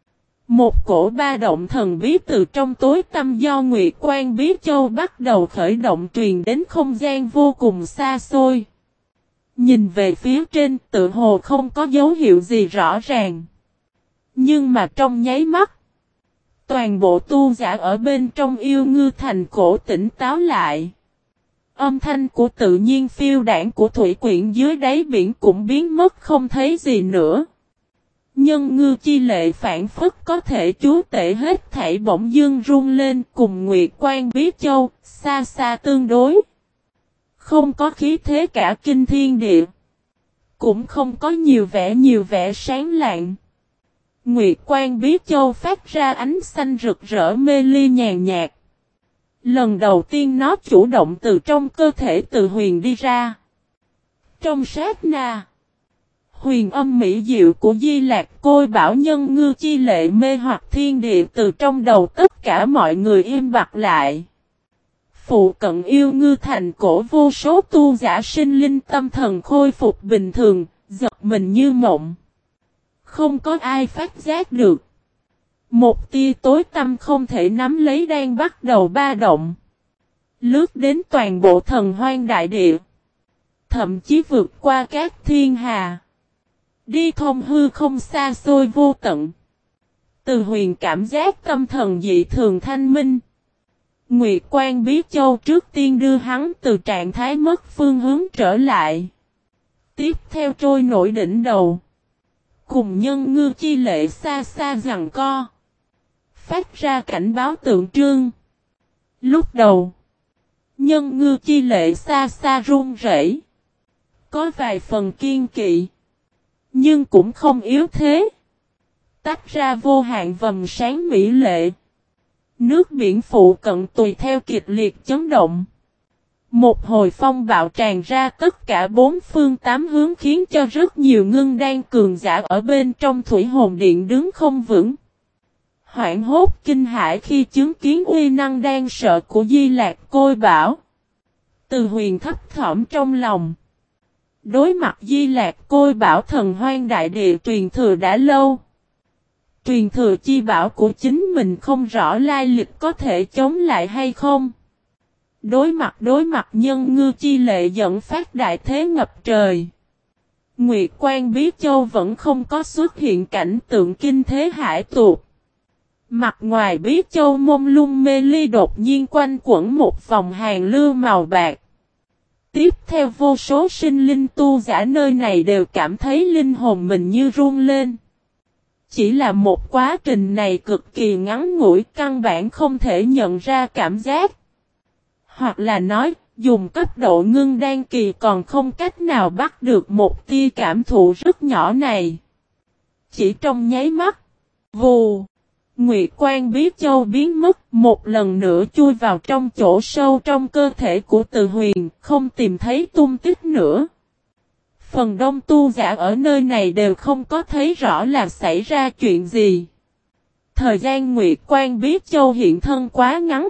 Một cổ ba động thần bí từ trong tối tăm do Nguyệt Quan Bí Châu bắt đầu khởi động truyền đến không gian vô cùng xa xôi. Nhìn về phía trên tự hồ không có dấu hiệu gì rõ ràng. Nhưng mà trong nháy mắt, toàn bộ tu giả ở bên trong yêu ngư thành cổ tỉnh táo lại. Âm thanh của tự nhiên phiêu đảng của thủy quyển dưới đáy biển cũng biến mất không thấy gì nữa. Nhân ngư chi lệ phản phất có thể chúa tể hết thảy bỗng dưng rung lên cùng Nguyệt Quan Bí Châu, xa xa tương đối. Không có khí thế cả kinh thiên địa. Cũng không có nhiều vẻ nhiều vẻ sáng lạng. Nguyệt Quan Bí Châu phát ra ánh xanh rực rỡ mê ly nhàn nhạt. Lần đầu tiên nó chủ động từ trong cơ thể Từ Huyền đi ra. Trong sát na, Huyền âm mỹ diệu của Di Lạc Côi Bảo nhân ngư chi lệ mê hoặc thiên địa, từ trong đầu tất cả mọi người im bặt lại. Phụ cận yêu ngư thành cổ, vô số tu giả sinh linh tâm thần khôi phục bình thường, giật mình như mộng. Không có ai phát giác được. Một tia tối tăm không thể nắm lấy đang bắt đầu ba động. Lướt đến toàn bộ thần hoang đại địa. Thậm chí vượt qua các thiên hà. Đi thông hư không xa xôi vô tận. Từ Huyền cảm giác tâm thần dị thường thanh minh. Nguyệt Quan Bí Châu trước tiên đưa hắn từ trạng thái mất phương hướng trở lại. Tiếp theo trôi nổi đỉnh đầu. Cùng nhân ngư chi lệ xa xa giằng co. Phát ra cảnh báo tượng trưng. Lúc đầu, nhân ngư chi lệ xa xa run rẩy, có vài phần kiên kỵ, nhưng cũng không yếu thế. Tách ra vô hạn vầng sáng mỹ lệ. Nước biển phụ cận tùy theo kịch liệt chấn động. Một hồi phong bạo tràn ra tất cả bốn phương tám hướng, khiến cho rất nhiều ngưng đan cường giả ở bên trong thủy hồn điện đứng không vững. Hoảng hốt kinh hãi khi chứng kiến uy năng đáng sợ của Di Lạc Côi Bảo. Từ Huyền thấp thỏm trong lòng. Đối mặt Di Lạc Côi Bảo, thần hoang đại địa truyền thừa đã lâu. Truyền thừa chi bảo của chính mình không rõ lai lịch, có thể chống lại hay không. Đối mặt đối mặt nhân ngư chi lệ dẫn phát đại thế ngập trời. Nguyệt Quan Bí Châu vẫn không có xuất hiện cảnh tượng kinh thế hải tuột. Mặt ngoài Bí Châu mông lung mê ly đột nhiên quanh quẩn một vòng hàng lưu màu bạc. Tiếp theo vô số sinh linh tu giả nơi này đều cảm thấy linh hồn mình như run lên. Chỉ là một quá trình này cực kỳ ngắn ngủi, căn bản không thể nhận ra cảm giác. Hoặc là nói, dùng cấp độ ngưng đan kỳ còn không cách nào bắt được một tia cảm thụ rất nhỏ này. Chỉ trong nháy mắt, vù, Nguyệt Quan Bí Châu biến mất, một lần nữa chui vào trong chỗ sâu trong cơ thể của Từ Huyền, không tìm thấy tung tích nữa. Phần đông tu giả ở nơi này đều không có thấy rõ là xảy ra chuyện gì. Thời gian Nguyệt Quan Bí Châu hiện thân quá ngắn.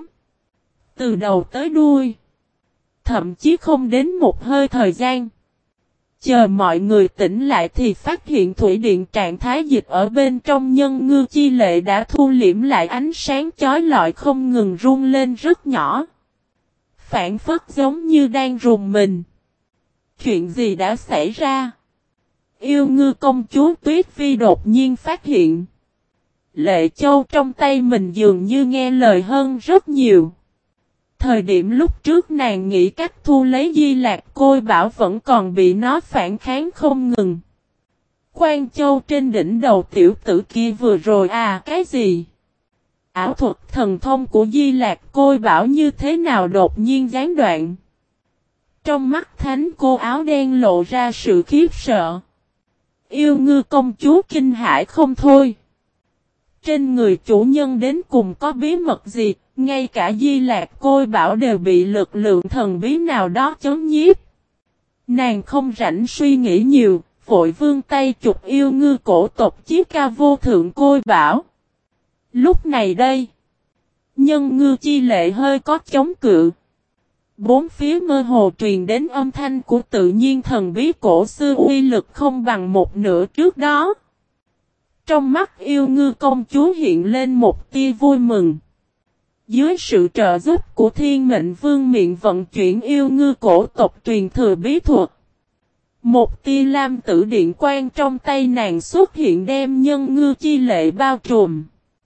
Từ đầu tới đuôi. Thậm chí không đến một hơi thời gian. Chờ mọi người tỉnh lại thì phát hiện thủy điện trạng thái dịch ở bên trong nhân ngư chi lệ đã thu liễm lại, ánh sáng chói lọi không ngừng rung lên rất nhỏ. Phản phất giống như đang rùng mình. Chuyện gì đã xảy ra? Yêu ngư công chúa Tuyết Vi đột nhiên phát hiện. Lệ Châu trong tay mình dường như nghe lời hơn rất nhiều. Thời điểm lúc trước nàng nghĩ cách thu lấy Di Lạc Côi Bảo vẫn còn bị nó phản kháng không ngừng. Quan Châu trên đỉnh đầu tiểu tử kia vừa rồi à, cái gì? Ảo thuật thần thông của Di Lạc Côi Bảo như thế nào đột nhiên gián đoạn? Trong mắt thánh cô áo đen lộ ra sự khiếp sợ. Yêu ngư công chúa kinh hãi không thôi. Trên người chủ nhân đến cùng có bí mật gì, ngay cả Di Lạc Côi Bảo đều bị lực lượng thần bí nào đó chấn nhiếp. Nàng không rảnh suy nghĩ nhiều, vội vươn tay chụp yêu ngư cổ tộc chiếc ca vô thượng Côi Bảo. Lúc này đây, nhân ngư chi lệ hơi có chống cự. Bốn phía mơ hồ truyền đến âm thanh của tự nhiên thần bí cổ xưa, uy lực không bằng một nửa trước đó. Trong mắt yêu ngư công chúa hiện lên một tia vui mừng. Dưới sự trợ giúp của Thiên Mệnh Vương miệng vận chuyển yêu ngư cổ tộc truyền thừa bí thuật. Một tia lam tử điện quang trong tay nàng xuất hiện đem nhân ngư chi lệ bao trùm.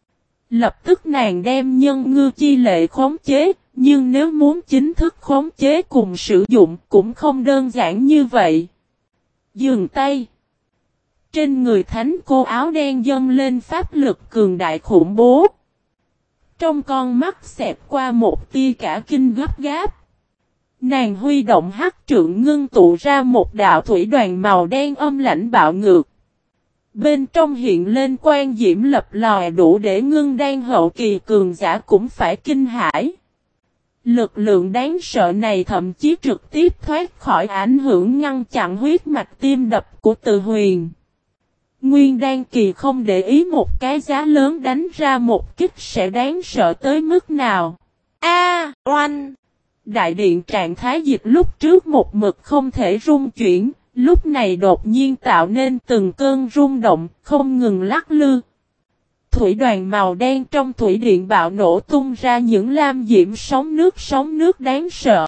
Lập tức nàng đem nhân ngư chi lệ khống chế, nhưng nếu muốn chính thức khống chế cùng sử dụng cũng không đơn giản như vậy. Dừng tay. Trên người thánh cô áo đen dâng lên pháp lực cường đại khủng bố. Trong con mắt xẹt qua một tia cả kinh gấp gáp. Nàng huy động hắc trượng ngưng tụ ra một đạo thủy đoàn màu đen âm lãnh bạo ngược. Bên trong hiện lên quang diễm lập lòe đủ để ngưng đan hậu kỳ cường giả cũng phải kinh hãi. Lực lượng đáng sợ này thậm chí trực tiếp thoát khỏi ảnh hưởng ngăn chặn huyết mạch tim đập của Từ Huyền. Nguyên Đan Kỳ không để ý một cái giá lớn đánh ra một kích sẽ đáng sợ tới mức nào. A, oanh! Đại điện trạng thái dịch lúc trước một mực không thể rung chuyển, lúc này đột nhiên tạo nên từng cơn rung động, không ngừng lắc lư. Thủy đoàn màu đen trong thủy điện bạo nổ tung ra những lam diễm sóng nước sóng nước đáng sợ.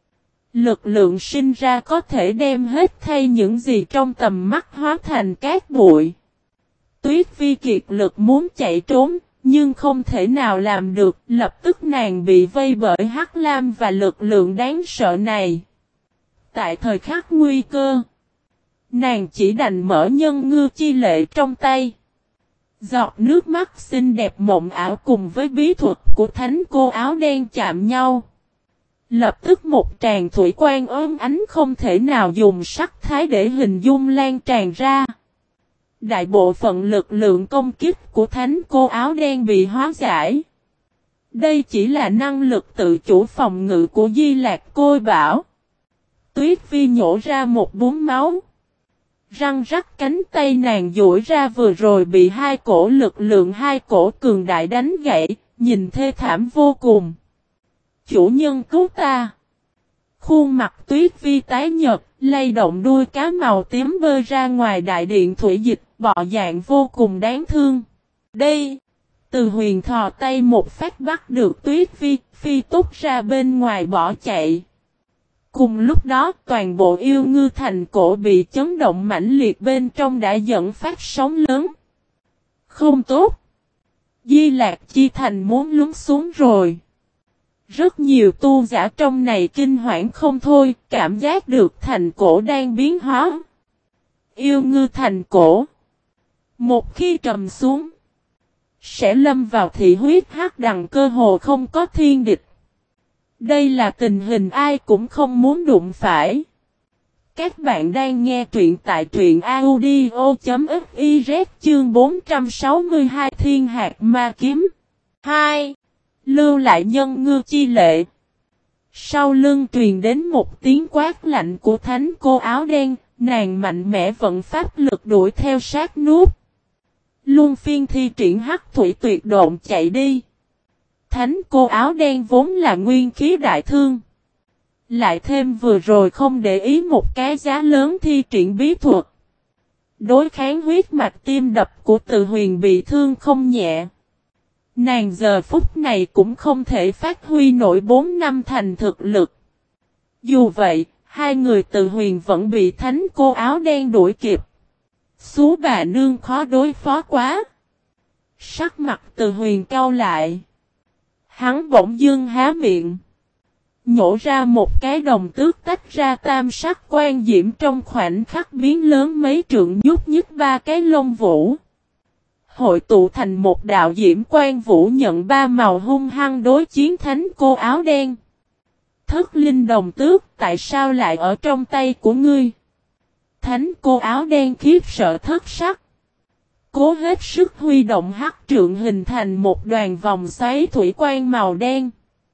Lực lượng sinh ra có thể đem hết thay những gì trong tầm mắt hóa thành cát bụi. Tuyết Vi kiệt lực muốn chạy trốn, nhưng không thể nào làm được, lập tức nàng bị vây bởi Hắc Lam và lực lượng đáng sợ này. Tại thời khắc nguy cơ, nàng chỉ đành mở nhân ngư chi lệ trong tay. Giọt nước mắt xinh đẹp mộng ảo cùng với bí thuật của thánh cô áo đen chạm nhau. Lập tức một tràng thủy quang ốm ánh không thể nào dùng sắc thái để hình dung lan tràn ra. Đại bộ phận lực lượng công kích của thánh cô áo đen bị hóa giải. Đây chỉ là năng lực tự chủ phòng ngự của Di Lạc Côi Bảo. Tuyết Vi nhổ ra một búng máu. Răng rắc cánh tay nàng duỗi ra vừa rồi bị hai cổ lực lượng hai cổ cường đại đánh gãy, nhìn thê thảm vô cùng. Chủ nhân cứu ta. Khuôn mặt Tuyết Vi tái nhợt, lay động đuôi cá màu tím bơi ra ngoài đại điện thủy dịch, bọ dạng vô cùng đáng thương. Đây, Từ Huyền thò tay một phát bắt được Tuyết Vi, phi túc ra bên ngoài bỏ chạy. Cùng lúc đó toàn bộ yêu ngư thành cổ bị chấn động mãnh liệt bên trong đã dẫn phát sóng lớn. Không tốt. Di Lạc Chi Thành muốn lún xuống rồi. Rất nhiều tu giả trong này kinh hoảng không thôi, cảm giác được thành cổ đang biến hóa. Yêu ngư thành cổ. Một khi trầm xuống, sẽ lâm vào thị huyết hắc đằng cơ hồ không có thiên địch. Đây là tình hình ai cũng không muốn đụng phải. Các bạn đang nghe truyện tại truyện audio.fiz chương bốn trăm sáu mươi hai Thiên Hạt Ma Kiếm. hai. Lưu lại nhân ngư chi lệ. Sau lưng truyền đến một tiếng quát lạnh của thánh cô áo đen, nàng mạnh mẽ vận pháp lực đuổi theo sát nút. Luân phiên thi triển hắc thủy tuyệt độn chạy đi. Thánh cô áo đen vốn là nguyên khí đại thương. Lại thêm vừa rồi không để ý một cái giá lớn thi triển bí thuật. Đối kháng huyết mạch tim đập của Từ Huyền bị thương không nhẹ. Nàng giờ phút này cũng không thể phát huy nổi bốn năm thành thực lực. Dù vậy, hai người Từ Huyền vẫn bị thánh cô áo đen đuổi kịp. Xú bà nương khó đối phó quá. Sắc mặt Từ Huyền cau lại. Hắn bỗng dưng há miệng. Nhổ ra một cái đồng tước tách ra tam sắc quan diễm trong khoảnh khắc biến lớn mấy trượng nhúc nhích ba cái lông vũ. Hội tụ thành một đạo diễm quan vũ nhận ba màu hung hăng đối chiến thánh cô áo đen. Thất linh đồng tước tại sao lại ở trong tay của ngươi? Thánh cô áo đen khiếp sợ thất sắc. Cố hết sức huy động hắc trượng hình thành một đoàn vòng xoáy thủy quang màu đen.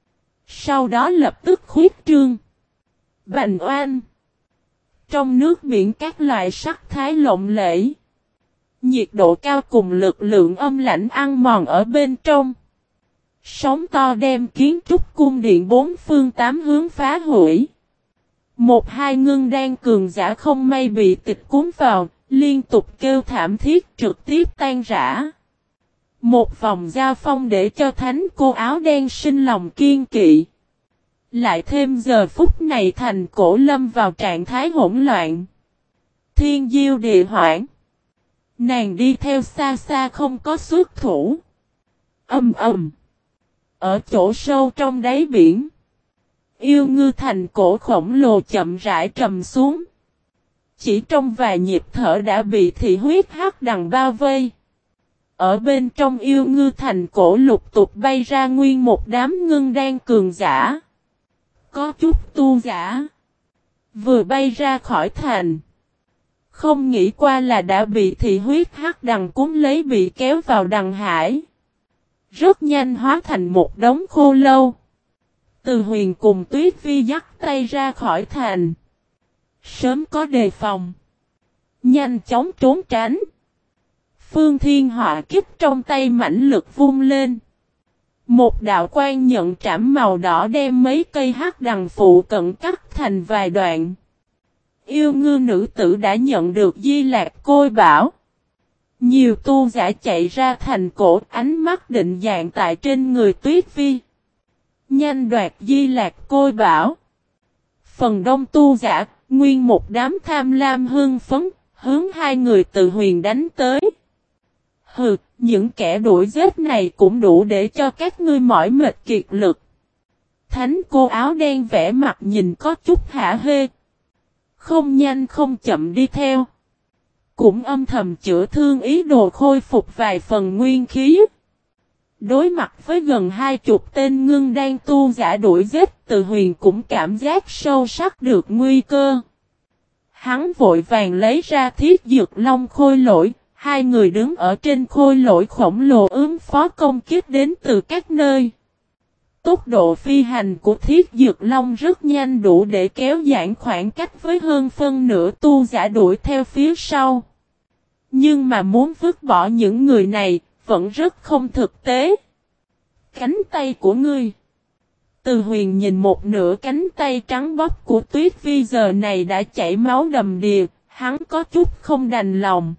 Sau đó lập tức khuyết trương. Bành oan. Trong nước biển các loại sắc thái lộng lẫy. Nhiệt độ cao cùng lực lượng âm lãnh ăn mòn ở bên trong. Sóng to đem kiến trúc cung điện bốn phương tám hướng phá hủy. Một hai ngưng đan cường giả không may bị tịch cuốn vào, liên tục kêu thảm thiết trực tiếp tan rã. Một vòng giao phong để cho thánh cô áo đen sinh lòng kiên kỵ. Lại thêm giờ phút này thành cổ lâm vào trạng thái hỗn loạn. Thiên diêu địa hoảng. Nàng đi theo xa xa không có xuất thủ. Âm ầm. Ở chỗ sâu trong đáy biển. Yêu ngư thành cổ khổng lồ chậm rãi trầm xuống. Chỉ trong vài nhịp thở đã bị thị huyết hắc đằng bao vây. Ở bên trong yêu ngư thành cổ lục tục bay ra nguyên một đám ngưng đan cường giả. Có chút tu giả. Vừa bay ra khỏi thành. Không nghĩ qua là đã bị thị huyết hắc đằng cuốn lấy bị kéo vào đằng hải. Rất nhanh hóa thành một đống khô lâu. Từ Huyền cùng Tuyết Vi dắt tay ra khỏi thành. Sớm có đề phòng. Nhanh chóng trốn tránh. Phương Thiên Họa Kích trong tay mãnh lực vung lên. Một đạo quan nhận trảm màu đỏ đem mấy cây hắc đằng phụ cận cắt thành vài đoạn. Yêu ngư nữ tử đã nhận được Di Lạc Côi Bảo. Nhiều tu giả chạy ra thành cổ, ánh mắt định dạng tại trên người Tuyết Vi. Nhanh đoạt Di Lạc Côi Bảo. Phần đông tu giả, nguyên một đám tham lam hưng phấn, hướng hai người Từ Huyền đánh tới. Hừ, những kẻ đuổi giết này cũng đủ để cho các ngươi mỏi mệt kiệt lực. Thánh cô áo đen vẽ mặt nhìn có chút hả hê. Không nhanh không chậm đi theo. Cũng âm thầm chữa thương ý đồ khôi phục vài phần nguyên khí. Đối mặt với gần hai chục tên ngưng đang tu giả đuổi giết, Từ Huyền cũng cảm giác sâu sắc được nguy cơ. Hắn vội vàng lấy ra thiết dược long khôi lỗi, hai người đứng ở trên khôi lỗi khổng lồ ứng phó công kích đến từ các nơi. Tốc độ phi hành của thiết dược long rất nhanh, đủ để kéo giãn khoảng cách với hơn phân nửa tu giả đuổi theo phía sau. Nhưng mà muốn vứt bỏ những người này, vẫn rất không thực tế. Cánh tay của ngươi. Từ Huyền nhìn một nửa cánh tay trắng bóc của Tuyết Vi giờ này đã chảy máu đầm đìa, hắn có chút không đành lòng.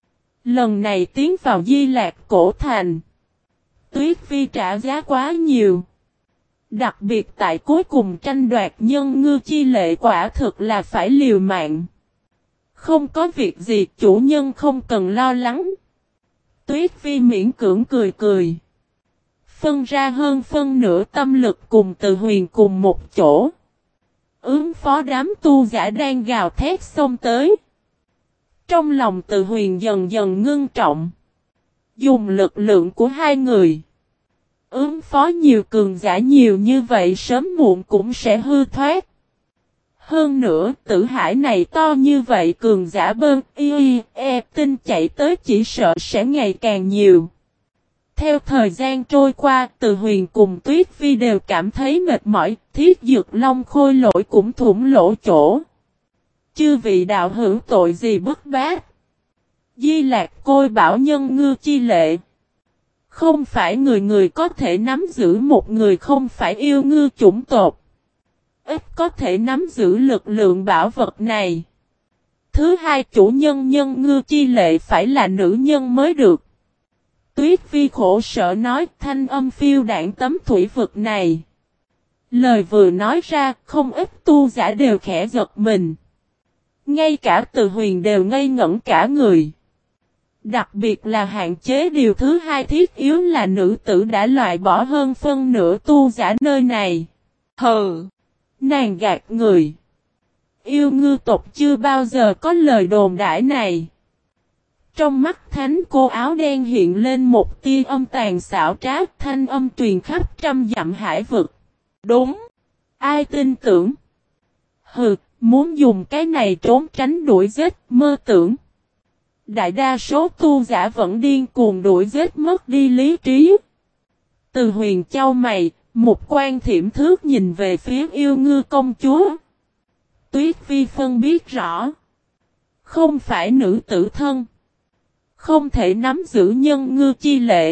Lần này tiến vào Di Lạc cổ thành. Tuyết Vi trả giá quá nhiều. Đặc biệt tại cuối cùng tranh đoạt nhân ngư chi lệ quả thực là phải liều mạng. Không có việc gì, chủ nhân không cần lo lắng. Tuyết Vi miễn cưỡng cười cười. Phân ra hơn phân nửa tâm lực cùng Từ Huyền cùng một chỗ. Ứng phó đám tu giả đang gào thét xông tới. Trong lòng Từ Huyền dần dần ngưng trọng. Dùng lực lượng của hai người. Ứng phó nhiều cường giả nhiều như vậy sớm muộn cũng sẽ hư thoát. Hơn nữa, tử hải này to như vậy cường giả bơn y e tinh chạy tới chỉ sợ sẽ ngày càng nhiều. Theo thời gian trôi qua, Từ Huyền cùng Tuyết Vi đều cảm thấy mệt mỏi, thiết dược long khôi lỗi cũng thủng lỗ chỗ. Chư vị đạo hữu tội gì bức bát? Di Lạc Côi Bảo nhân ngư chi lệ. Không phải người người có thể nắm giữ, một người không phải yêu ngư chủng tộc. Ít có thể nắm giữ lực lượng bảo vật này. Thứ hai, chủ nhân nhân ngư chi lệ phải là nữ nhân mới được. Tuyết Vi khổ sở nói, thanh âm phiêu đảng tấm thủy vực này. Lời vừa nói ra, không ít tu giả đều khẽ giật mình. Ngay cả Từ Huyền đều ngây ngẩn cả người. Đặc biệt là hạn chế điều thứ hai thiết yếu là nữ tử đã loại bỏ hơn phân nửa tu giả nơi này. Hừ! Nàng gạt người. Yêu ngư tộc chưa bao giờ có lời đồn đãi này. Trong mắt thánh cô áo đen hiện lên một tia âm tàn xảo trá, thanh âm truyền khắp trăm dặm hải vực. Đúng! Ai tin tưởng? Hừ, muốn dùng cái này trốn tránh đuổi giết, mơ tưởng. Đại đa số tu giả vẫn điên cuồng đuổi giết mất đi lý trí. Từ Huyền chau mày, một quan thiểm thước nhìn về phía yêu ngư công chúa. Tuyết Vi phân biết rõ. Không phải nữ tử thân. Không thể nắm giữ nhân ngư chi lệ.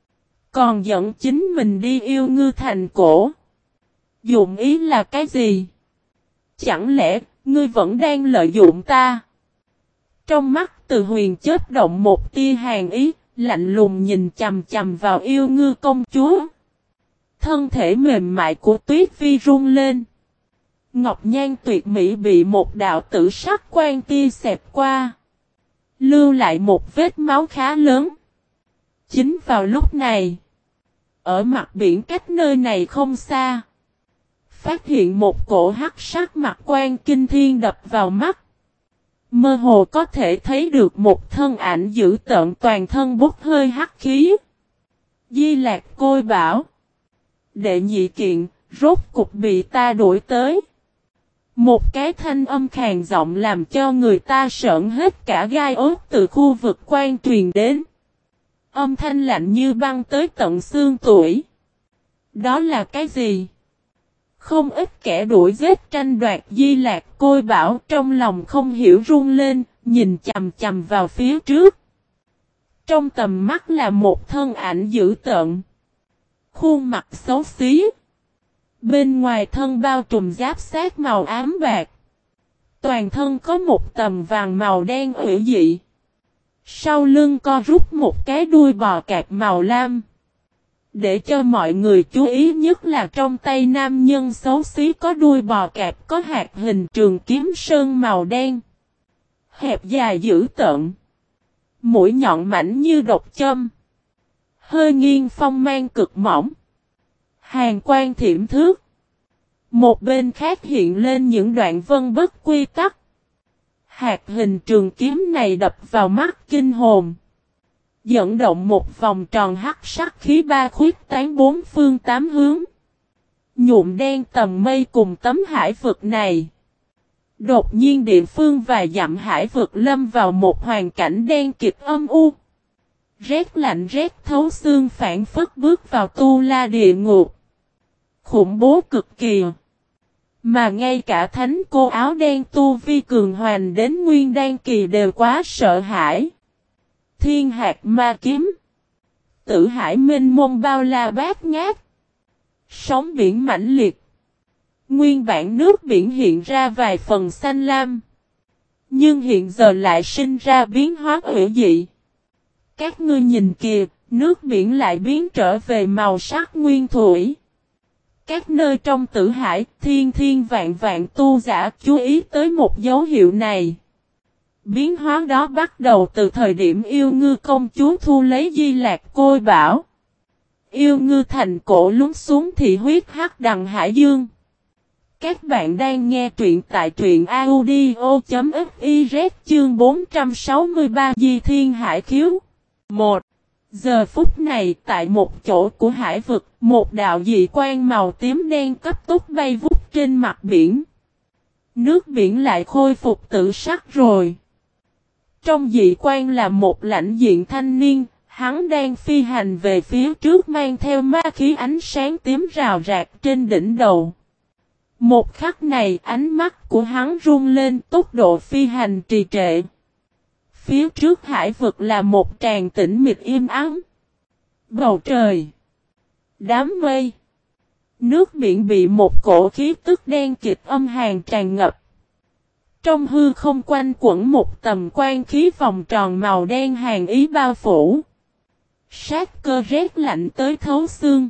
Còn dẫn chính mình đi yêu ngư thành cổ. Dụng ý là cái gì? Chẳng lẽ, ngươi vẫn đang lợi dụng ta? Trong mắt Từ Huyền chớp động một tia hàn ý, lạnh lùng nhìn chầm chầm vào yêu ngư công chúa. Thân thể mềm mại của Tuyết Vi rung lên. Ngọc nhan tuyệt mỹ bị một đạo tử sắc quan tia xẹp qua. Lưu lại một vết máu khá lớn. Chính vào lúc này, ở mặt biển cách nơi này không xa, phát hiện một cổ hắc sắc mặt quan kinh thiên đập vào mắt. Mơ hồ có thể thấy được một thân ảnh dữ tợn toàn thân bốc hơi hắc khí. Di Lạc Côi Bảo. Đệ nhị kiện, rốt cục bị ta đuổi tới. Một cái thanh âm khàn giọng làm cho người ta sợn hết cả gai ốt từ khu vực quan truyền đến. Âm thanh lạnh như băng tới tận xương tủy. Đó là cái gì? Không ít kẻ đuổi giết tranh đoạt Di Lạc Côi Bảo trong lòng không hiểu run lên, nhìn chằm chằm vào phía trước. Trong tầm mắt là một thân ảnh dữ tợn. Khuôn mặt xấu xí. Bên ngoài thân bao trùm giáp sát màu ám bạc. Toàn thân có một tầm vàng màu đen ủy dị. Sau lưng co rút một cái đuôi bò cạp màu lam. Để cho mọi người chú ý nhất là trong tay nam nhân xấu xí có đuôi bò cạp có hạt hình trường kiếm sơn màu đen. Hẹp dài dữ tợn. Mũi nhọn mảnh như độc châm. Hơi nghiêng phong mang cực mỏng. Hàn quang thiểm thước. Một bên khác hiện lên những đoạn vân bất quy tắc. Hạt hình trường kiếm này đập vào mắt kinh hồn. Dẫn động một vòng tròn hắc sắc khí ba khuyết tán bốn phương tám hướng. Nhuộm đen tầm mây cùng tấm hải vực này. Đột nhiên địa phương và dặm hải vực lâm vào một hoàn cảnh đen kịt âm u. Rét lạnh rét thấu xương phản phất bước vào tu la địa ngục. Khủng bố cực kỳ. Mà ngay cả thánh cô áo đen tu vi cường hoành đến nguyên đan kỳ đều quá sợ hãi. Thiên hạt ma kiếm. Tử hải minh mông bao la bát ngát. Sóng biển mãnh liệt. Nguyên bản nước biển hiện ra vài phần xanh lam. Nhưng hiện giờ lại sinh ra biến hóa hữu dị. Các ngươi nhìn kìa, nước biển lại biến trở về màu sắc nguyên thủy. Các nơi trong tử hải, thiên thiên vạn vạn tu giả chú ý tới một dấu hiệu này. Biến hóa đó bắt đầu từ thời điểm yêu ngư công chúa thu lấy Di Lạc Côi Bảo. Yêu ngư thành cổ lún xuống thị huyết hắc đằng hải dương. Các bạn đang nghe truyện tại truyện audio.fiz chương bốn trăm sáu mươi ba Di Thiên Hải Khiếu. một. Giờ phút này tại một chỗ của hải vực, một đạo dị quang màu tím đen cấp tốc bay vút trên mặt biển. Nước biển lại khôi phục tự sắc rồi. Trong dị quang là một lãnh diện thanh niên, hắn đang phi hành về phía trước mang theo ma khí ánh sáng tím rào rạc trên đỉnh đầu. Một khắc này ánh mắt của hắn rung lên, tốc độ phi hành trì trệ. Phía trước hải vực là một tràng tĩnh mịch im ắng. Bầu trời. Đám mây. Nước biển bị một cổ khí tức đen kịt âm hàn tràn ngập. Trong hư không quanh quẩn một tầm quan khí vòng tròn màu đen hàn ý bao phủ. Sát cơ rét lạnh tới thấu xương.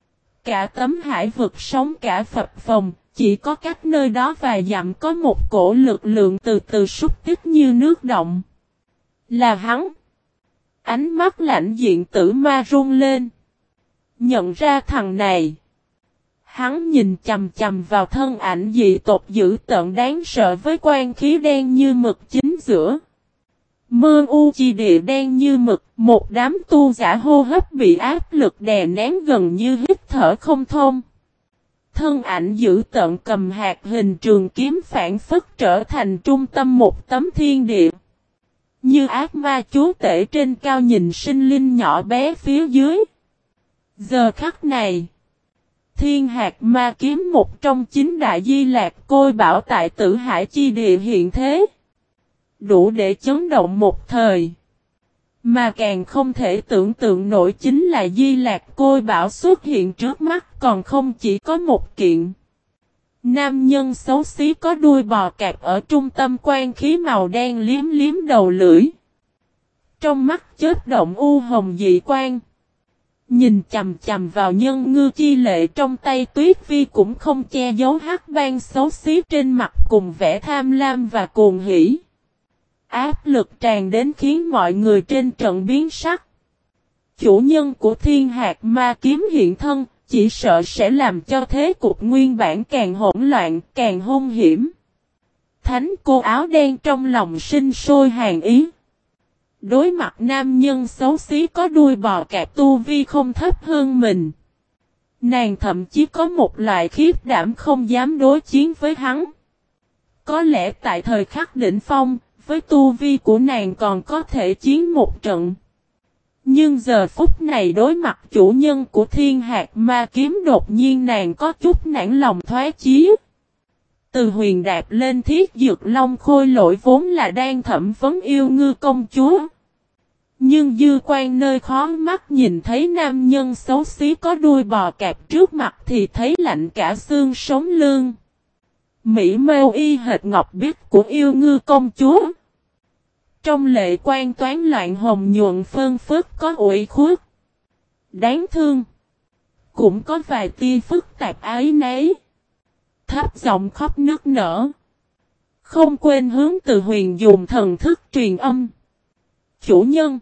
Cả tấm hải vực sóng cả phập phồng, chỉ có cách nơi đó vài dặm có một cổ lực lượng từ từ xúc tích như nước động. Là hắn. Ánh mắt lãnh diện tử ma run lên. Nhận ra thằng này. Hắn nhìn chầm chầm vào thân ảnh dị tộc dữ tợn đáng sợ với quan khí đen như mực chính giữa. Mơ u chi địa đen như mực, một đám tu giả hô hấp bị áp lực đè nén gần như hít thở không thông. Thân ảnh dữ tợn cầm hạt hình trường kiếm phản phất trở thành trung tâm một tấm thiên địa. Như ác ma chúa tể trên cao nhìn sinh linh nhỏ bé phía dưới. Giờ khắc này, thiên hạt ma kiếm một trong chín đại Di Lạc Côi Bảo tại tử hải chi địa hiện thế. Đủ để chấn động một thời. Mà càng không thể tưởng tượng nổi chính là Di Lạc Côi Bảo xuất hiện trước mắt còn không chỉ có một kiện. Nam nhân xấu xí có đuôi bò cạp ở trung tâm quan khí màu đen liếm liếm đầu lưỡi. Trong mắt chớp động u hồng dị quang. Nhìn chầm chầm vào nhân ngư chi lệ trong tay Tuyết Vi cũng không che giấu hắc ban xấu xí trên mặt cùng vẻ tham lam và cuồng hỉ. Áp lực tràn đến khiến mọi người trên trận biến sắc. Chủ nhân của thiên hạt ma kiếm hiện thân, chỉ sợ sẽ làm cho thế cục nguyên bản càng hỗn loạn, càng hung hiểm. Thánh cô áo đen trong lòng sinh sôi hàn ý. Đối mặt nam nhân xấu xí có đuôi bò cạp tu vi không thấp hơn mình. Nàng thậm chí có một loại khiếp đảm không dám đối chiến với hắn. Có lẽ tại thời khắc đỉnh phong, với tu vi của nàng còn có thể chiến một trận. Nhưng giờ phút này đối mặt chủ nhân của thiên hạt ma kiếm đột nhiên nàng có chút nản lòng thoái chí. Từ Huyền đạp lên thiết dược long khôi lỗi vốn là đang thẩm vấn yêu ngư công chúa. Nhưng dư quan nơi khó mắt nhìn thấy nam nhân xấu xí có đuôi bò cạp trước mặt thì thấy lạnh cả xương sống lưng. Mỹ mêu y hệt ngọc bích của yêu ngư công chúa. Trong lệ quan toán loạn hồng nhuận phân phức có ủy khuất. Đáng thương. Cũng có vài tia phức tạp ái nấy. Thấp giọng khóc nức nở. Không quên hướng Từ Huyền dùng thần thức truyền âm. Chủ nhân.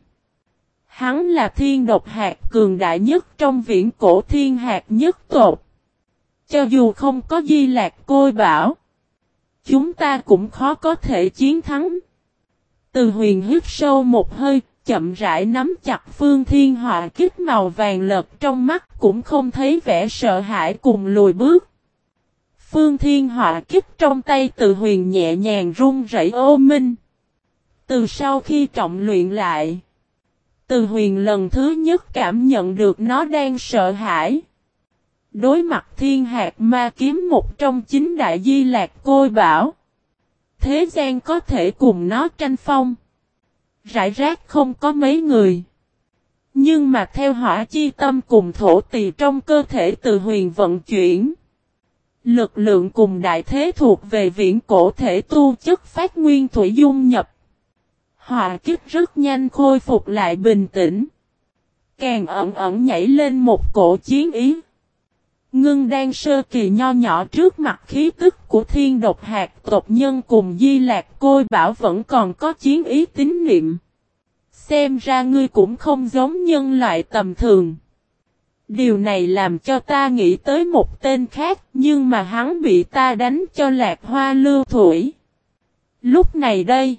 Hắn là thiên độc hạt cường đại nhất trong viễn cổ thiên hạt nhất tộc. Cho dù không có Di Lạc Côi Bảo. Chúng ta cũng khó có thể chiến thắng. Từ Huyền hít sâu một hơi, chậm rãi nắm chặt phương thiên họa kích màu vàng lật trong mắt cũng không thấy vẻ sợ hãi cùng lùi bước. Phương thiên họa kích trong tay Từ Huyền nhẹ nhàng run rẩy ô minh. Từ sau khi trọng luyện lại, Từ Huyền lần thứ nhất cảm nhận được nó đang sợ hãi. Đối mặt thiên hạt ma kiếm một trong chín đại Di Lạc Côi Bảo. Thế gian có thể cùng nó tranh phong. Rải rác không có mấy người. Nhưng mà theo hỏa chi tâm cùng thổ tỳ trong cơ thể Từ Huyền vận chuyển. Lực lượng cùng đại thế thuộc về viễn cổ thể tu chất phát nguyên thủy dung nhập. Hỏa kích rất nhanh khôi phục lại bình tĩnh. Càng ẩn ẩn nhảy lên một cổ chiến ý. Ngưng đang sơ kỳ nho nhỏ trước mặt khí tức của thiên độc hạt tộc nhân cùng Di Lạc Côi Bảo vẫn còn có chiến ý tín niệm. Xem ra ngươi cũng không giống nhân loại tầm thường. Điều này làm cho ta nghĩ tới một tên khác nhưng mà hắn bị ta đánh cho lạc hoa lưu thủy. Lúc này đây,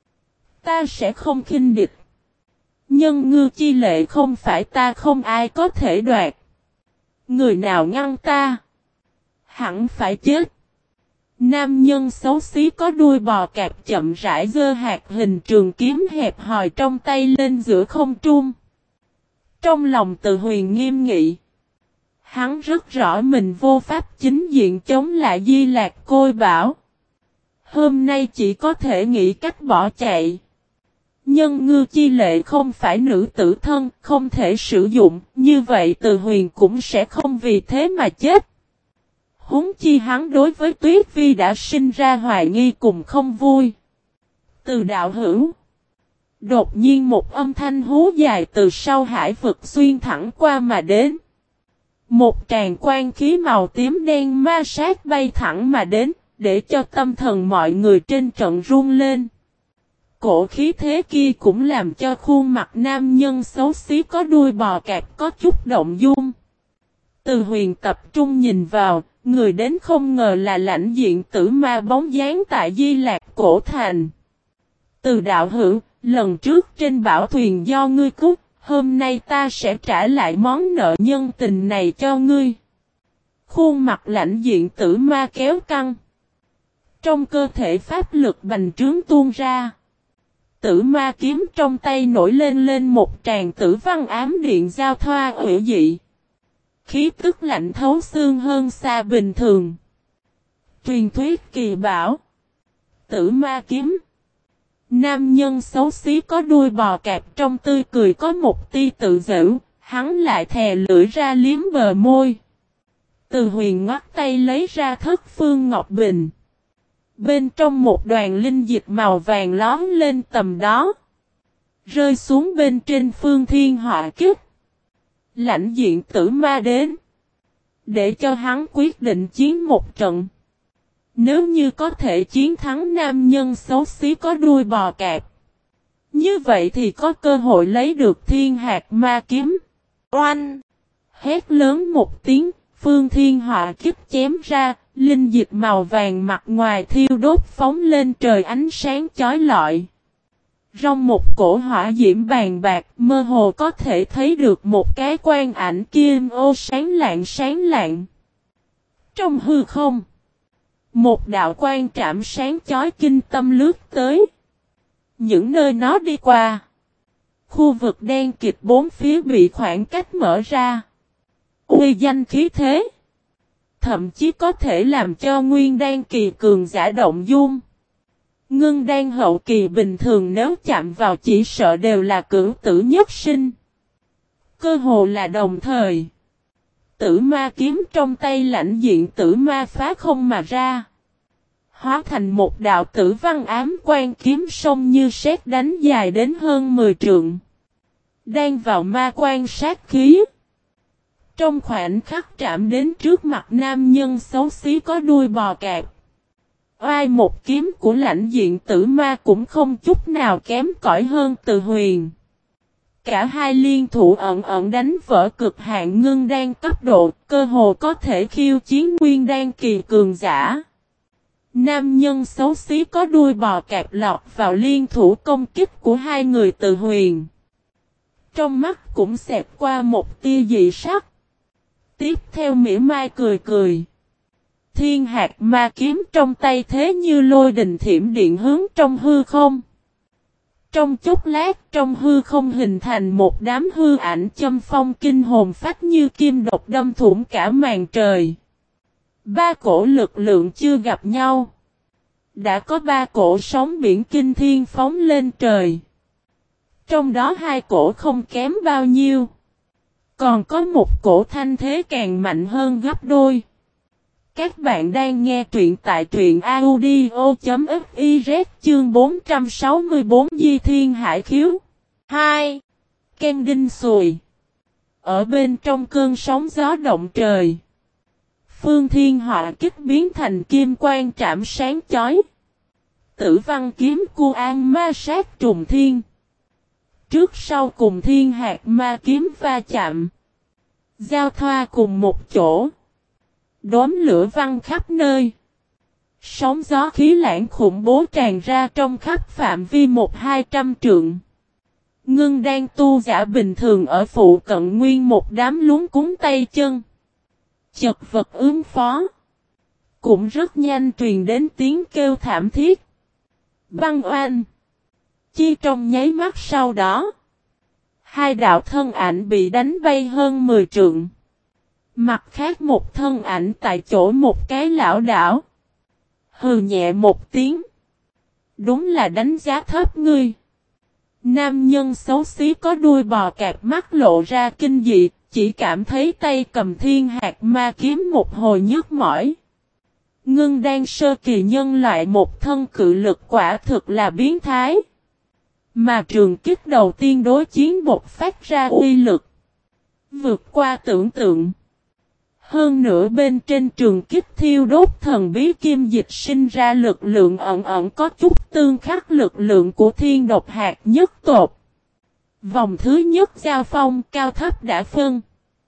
ta sẽ không khinh địch. Nhân ngư chi lệ không phải ta không ai có thể đoạt. Người nào ngăn ta, hẳn phải chết. Nam nhân xấu xí có đuôi bò cạp chậm rãi giơ hạt hình trường kiếm hẹp hòi trong tay lên giữa không trung. Trong lòng Từ Huyền nghiêm nghị. Hắn rất rõ mình vô pháp chính diện chống lại Di Lạc Côi Bảo. Hôm nay chỉ có thể nghĩ cách bỏ chạy. Nhân ngư chi lệ không phải nữ tử thân, không thể sử dụng, như vậy Từ Huyền cũng sẽ không vì thế mà chết. Huống chi hắn đối với Tuyết Vi đã sinh ra hoài nghi cùng không vui. Từ đạo hữu. Đột nhiên một âm thanh hú dài từ sau hải vực xuyên thẳng qua mà đến. Một tràng quan khí màu tím đen ma sát bay thẳng mà đến, để cho tâm thần mọi người trên trận run lên. Cổ khí thế kia cũng làm cho khuôn mặt nam nhân xấu xí có đuôi bò cạp có chút động dung. Từ Huyền tập trung nhìn vào, người đến không ngờ là lãnh diện tử ma bóng dáng tại Di Lạc Cổ Thành. Từ đạo hữu, lần trước trên bảo thuyền do ngươi cứu, hôm nay ta sẽ trả lại món nợ nhân tình này cho ngươi. Khuôn mặt lãnh diện tử ma kéo căng. Trong cơ thể pháp lực bành trướng tuôn ra. Tử ma kiếm trong tay nổi lên lên một tràng tử văn ám điện giao thoa hữu dị. Khí tức lạnh thấu xương hơn xa bình thường. Truyền thuyết kỳ bảo. Tử ma kiếm. Nam nhân xấu xí có đuôi bò cạp trong tươi cười có một tia tự giễu, hắn lại thè lưỡi ra liếm bờ môi. Từ Huyền ngoắt tay lấy ra thất phương ngọc bình. Bên trong một đoàn linh dịch màu vàng lóm lên tầm đó. Rơi xuống bên trên phương thiên họa kích. Lãnh diện tử ma đến. Để cho hắn quyết định chiến một trận. Nếu như có thể chiến thắng nam nhân xấu xí có đuôi bò cạp. Như vậy thì có cơ hội lấy được thiên hạt ma kiếm. Oanh! Hét lớn một tiếng, phương thiên họa kích chém ra, linh dịch màu vàng mặt ngoài thiêu đốt phóng lên trời ánh sáng chói lọi. Trong một cổ hỏa diễm bàn bạc, mơ hồ có thể thấy được một cái quang ảnh kim ô sáng lạng sáng lạng. Trong hư không, một đạo quang trảm sáng chói kinh tâm lướt tới. Những nơi nó đi qua, Khu vực đen kịt bốn phía bị khoảng cách mở ra. Uy danh khí thế. Thậm chí có thể làm cho nguyên đan kỳ cường giả động dung. Ngưng đan hậu kỳ bình thường nếu chạm vào chỉ sợ đều là cửu tử nhất sinh. Cơ hồ là đồng thời. Tử ma kiếm trong tay lãnh diện tử ma phá không mà ra. Hóa thành một đạo tử văn ám quan kiếm sông như sét đánh dài đến hơn mười trượng. Đang vào ma quan sát khí. Trong khoảnh khắc chạm đến trước mặt nam nhân xấu xí có đuôi bò cạp. Oai một kiếm của lãnh diện tử ma cũng không chút nào kém cỏi hơn Từ Huyền. Cả hai liên thủ ẩn ẩn đánh vỡ cực hạn ngưng đan cấp độ, cơ hồ có thể khiêu chiến nguyên đan kỳ cường giả. Nam nhân xấu xí có đuôi bò cạp lọt vào liên thủ công kích của hai người Từ Huyền. Trong mắt cũng xẹt qua một tia dị sắc. Tiếp theo mỉa mai cười cười. Thiên hạt ma kiếm trong tay thế như lôi đình thiểm điện hướng trong hư không. Trong chốc lát trong hư không hình thành một đám hư ảnh châm phong kinh hồn phách như kim độc đâm thủng cả màn trời. Ba cổ lực lượng chưa gặp nhau. Đã có ba cổ sóng biển kinh thiên phóng lên trời. Trong đó hai cổ không kém bao nhiêu. Còn có một cổ thanh thế càng mạnh hơn gấp đôi. Các bạn đang nghe truyện tại truyện audio.fiz chương bốn trăm sáu mươi bốn Di Thiên Hải Khiếu. hai. Ken đinh sùi. Ở bên trong cơn sóng gió động trời. Phương Thiên Họa kích biến thành kim quang trảm sáng chói. Tử văn kiếm cu an ma sát trùng thiên. Trước sau cùng thiên hạt ma kiếm va chạm. Giao thoa cùng một chỗ. Đốm lửa văng khắp nơi. Sóng gió khí lãng khủng bố tràn ra trong khắp phạm vi một hai trăm trượng. Ngưng đang tu giả bình thường ở phụ cận nguyên một đám luống cuốn tay chân. Chật vật ứng phó. Cũng rất nhanh truyền đến tiếng kêu thảm thiết. Băng oanh. Chi trong nháy mắt sau đó. Hai đạo thân ảnh bị đánh bay hơn mười trượng. Mặt khác một thân ảnh tại chỗ một cái lão đảo. Hừ nhẹ một tiếng. Đúng là đánh giá thấp ngươi. Nam nhân xấu xí có đuôi bò cạp mắt lộ ra kinh dị. Chỉ cảm thấy tay cầm thiên hạt ma kiếm một hồi nhức mỏi. Ngưng đang sơ kỳ nhân loại một thân cự lực quả thực là biến thái. Mà trường kích đầu tiên đối chiến bộc phát ra uy lực. Vượt qua tưởng tượng. Hơn nữa bên trên trường kích thiêu đốt thần bí kim dịch sinh ra lực lượng ẩn ẩn có chút tương khắc lực lượng của thiên độc hạt nhất tột. Vòng thứ nhất giao phong cao thấp đã phân.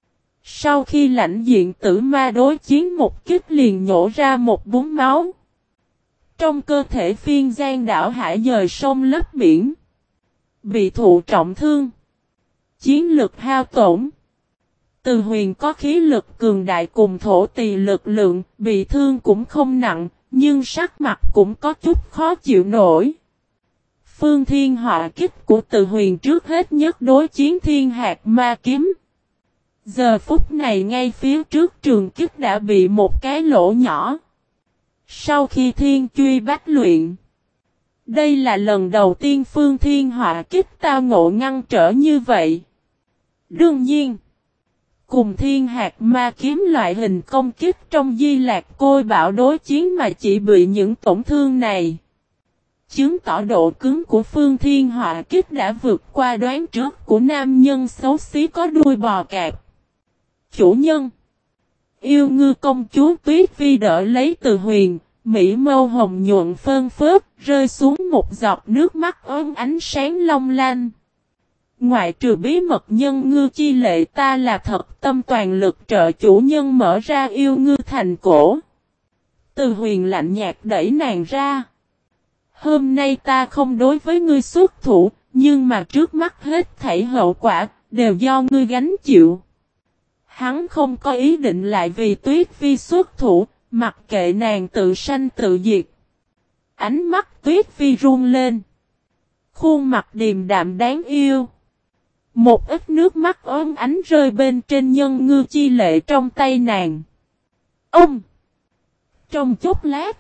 Sau khi lãnh diện tử ma đối chiến một kích liền nhổ ra một búng máu. Trong cơ thể phiên giang đảo hải dời sông lấp biển. Bị thụ trọng thương. Chiến lực hao tổn. Từ Huyền có khí lực cường đại cùng thổ tỳ lực lượng, bị thương cũng không nặng, nhưng sắc mặt cũng có chút khó chịu nổi. Phương Thiên Họa kích của Từ Huyền trước hết nhất đối chiến thiên hạt ma kiếm. Giờ phút này ngay phía trước trường kích đã bị một cái lỗ nhỏ. Sau khi thiên truy bách luyện. Đây là lần đầu tiên Phương Thiên Họa kích tao ngộ ngăn trở như vậy. Đương nhiên. Cùng thiên hạt ma kiếm loại hình công kích trong di lạc côi bạo đối chiến mà chỉ bị những tổn thương này. Chứng tỏ độ cứng của Phương Thiên Họa kích đã vượt qua đoán trước của nam nhân xấu xí có đuôi bò cạp. Chủ nhân. Yêu ngư công chúa Tuyết Vi đỡ lấy Từ Huyền, mỹ mâu hồng nhuận phơn phớt, rơi xuống một giọt nước mắt ốm ánh sáng long lanh. Ngoại trừ bí mật nhân ngư chi lệ ta là thật tâm toàn lực trợ chủ nhân mở ra yêu ngư thành cổ. Từ Huyền lạnh nhạt đẩy nàng ra. Hôm nay ta không đối với ngươi xuất thủ, nhưng mà trước mắt hết thảy hậu quả, đều do ngươi gánh chịu. Hắn không có ý định lại vì Tuyết Vi xuất thủ, mặc kệ nàng tự sanh tự diệt. Ánh mắt Tuyết Vi run lên. Khuôn mặt điềm đạm đáng yêu. Một ít nước mắt óng ánh rơi bên trên nhân ngư chi lệ trong tay nàng. Ông! Trong chốc lát,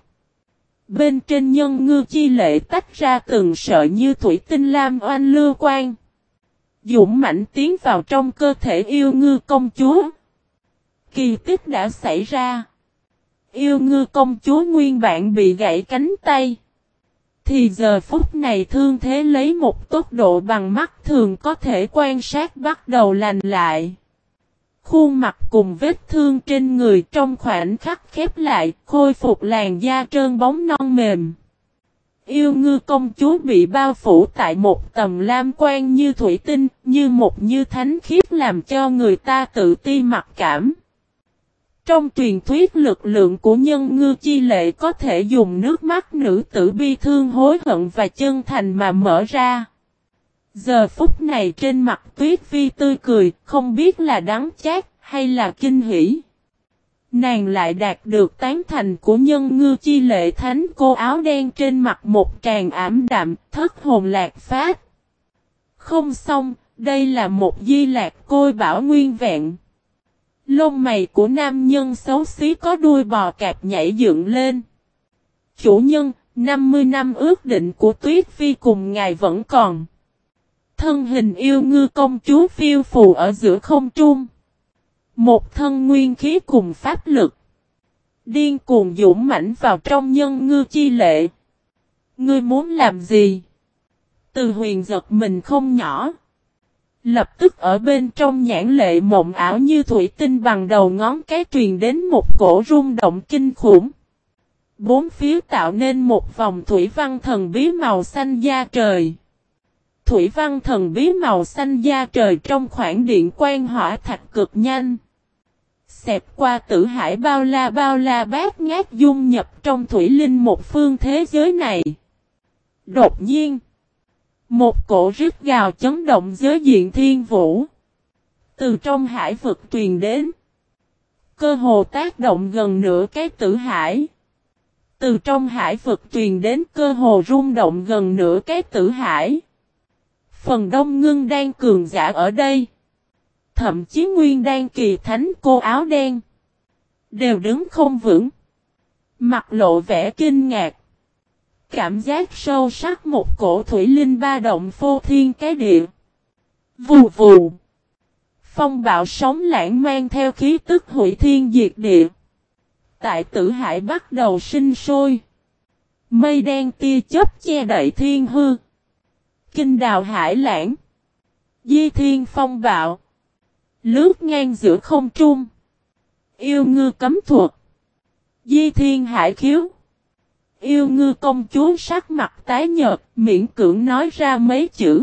bên trên nhân ngư chi lệ tách ra từng sợi như thủy tinh lam oanh lưu quang. Dũng mãnh tiến vào trong cơ thể yêu ngư công chúa. Kỳ tích đã xảy ra. Yêu ngư công chúa nguyên bản bị gãy cánh tay. Thì giờ phút này thương thế lấy một tốc độ bằng mắt thường có thể quan sát bắt đầu lành lại. Khuôn mặt cùng vết thương trên người trong khoảnh khắc khép lại, khôi phục làn da trơn bóng non mềm. Yêu ngư công chúa bị bao phủ tại một tầm lam quang như thủy tinh, như một như thánh khiết làm cho người ta tự ti mặc cảm. Trong truyền thuyết lực lượng của nhân ngư chi lệ có thể dùng nước mắt nữ tử bi thương hối hận và chân thành mà mở ra. Giờ phút này trên mặt Tuyết Phi tươi cười, không biết là đắng chát hay là kinh hỉ. Nàng lại đạt được tán thành của nhân ngư chi lệ thánh cô áo đen trên mặt một tràng ảm đạm, thất hồn lạc phát. Không xong, đây là một di lạc côi bảo nguyên vẹn. Lông mày của nam nhân xấu xí có đuôi bò cạp nhảy dựng lên. Chủ nhân, năm mươi năm ước định của Tuyết Phi cùng ngài vẫn còn. Thân hình yêu ngư công chúa phiêu phù ở giữa không trung. Một thân nguyên khí cùng pháp lực. Điên cuồng dũng mãnh vào trong nhân ngư chi lệ. Ngươi muốn làm gì? Từ Huyền giật mình không nhỏ. Lập tức ở bên trong nhãn lệ mộng ảo như thủy tinh bằng đầu ngón cái truyền đến một cổ rung động kinh khủng. Bốn phía tạo nên một vòng thủy văn thần bí màu xanh da trời. Thủy văn thần bí màu xanh da trời trong khoảng điện quang hỏa thạch cực nhanh. Xẹp qua tử hải bao la bao la bát ngát dung nhập trong thủy linh một phương thế giới này. Đột nhiên, một cổ rít gào chấn động giới diện thiên vũ. Từ trong hải vực truyền đến. Cơ hồ tác động gần nửa cái tử hải. Từ trong hải vực truyền đến cơ hồ rung động gần nửa cái tử hải. Phần đông ngưng đang cường giả ở đây. Thậm chí nguyên đan kỳ thánh cô áo đen. Đều đứng không vững. Mặt lộ vẻ kinh ngạc. Cảm giác sâu sắc một cổ thủy linh ba động phô thiên cái địa. Vù vù. Phong bạo sóng lãng mang theo khí tức hủy thiên diệt địa. Tại tử hải bắt đầu sinh sôi. Mây đen tia chớp che đậy thiên hư. Kinh đào hải lãng. Di thiên phong bạo. Lướt ngang giữa không trung. Yêu ngư cấm thuật. Di thiên hải khiếu. Yêu ngư công chúa sắc mặt tái nhợt, miễn cưỡng nói ra mấy chữ.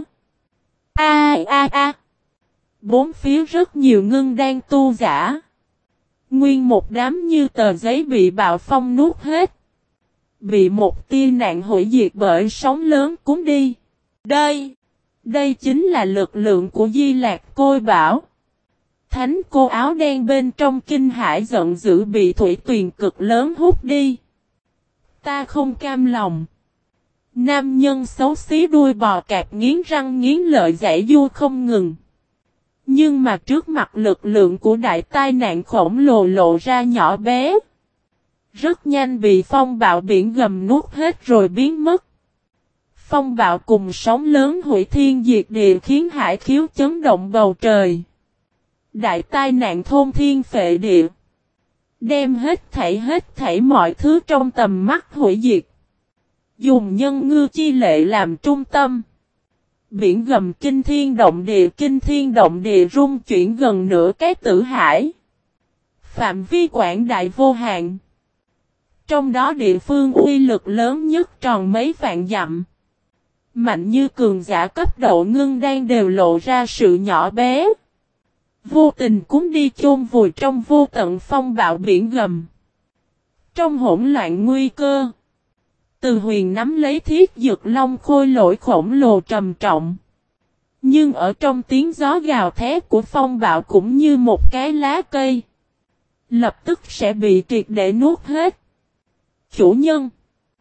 A a a. Bốn phía rất nhiều ngưng đang tu giả. Nguyên một đám như tờ giấy bị bạo phong nuốt hết. Bị một tia nạn hủy diệt bởi sóng lớn cuốn đi. Đây, đây chính là lực lượng của Di Lạc Côi Bảo. Thánh cô áo đen bên trong kinh hải giận dữ bị thủy tuyền cực lớn hút đi. Ta không cam lòng. Nam nhân xấu xí đuôi bò cạp nghiến răng nghiến lợi giãy giụa không ngừng. Nhưng mà trước mặt lực lượng của đại tai nạn khổng lồ lộ ra nhỏ bé. Rất nhanh bị phong bạo biển gầm nuốt hết rồi biến mất. Phong bạo cùng sóng lớn hủy thiên diệt địa khiến hải khiếu chấn động bầu trời. Đại tai nạn thôn thiên phệ địa. Đem hết thảy hết thảy mọi thứ trong tầm mắt hủy diệt. Dùng nhân ngư chi lệ làm trung tâm. Biển gầm kinh thiên động địa kinh thiên động địa rung chuyển gần nửa cái tử hải. Phạm vi quảng đại vô hạn. Trong đó địa phương uy lực lớn nhất tròn mấy vạn dặm. Mạnh như cường giả cấp độ ngưng đang đều lộ ra sự nhỏ bé. Vô tình cuốn đi chôn vùi trong vô tận phong bạo biển gầm. Trong hỗn loạn nguy cơ. Từ Huyền nắm lấy thiết dược long khôi lỗi khổng lồ trầm trọng. Nhưng ở trong tiếng gió gào thét của phong bạo cũng như một cái lá cây. Lập tức sẽ bị triệt để nuốt hết. Chủ nhân.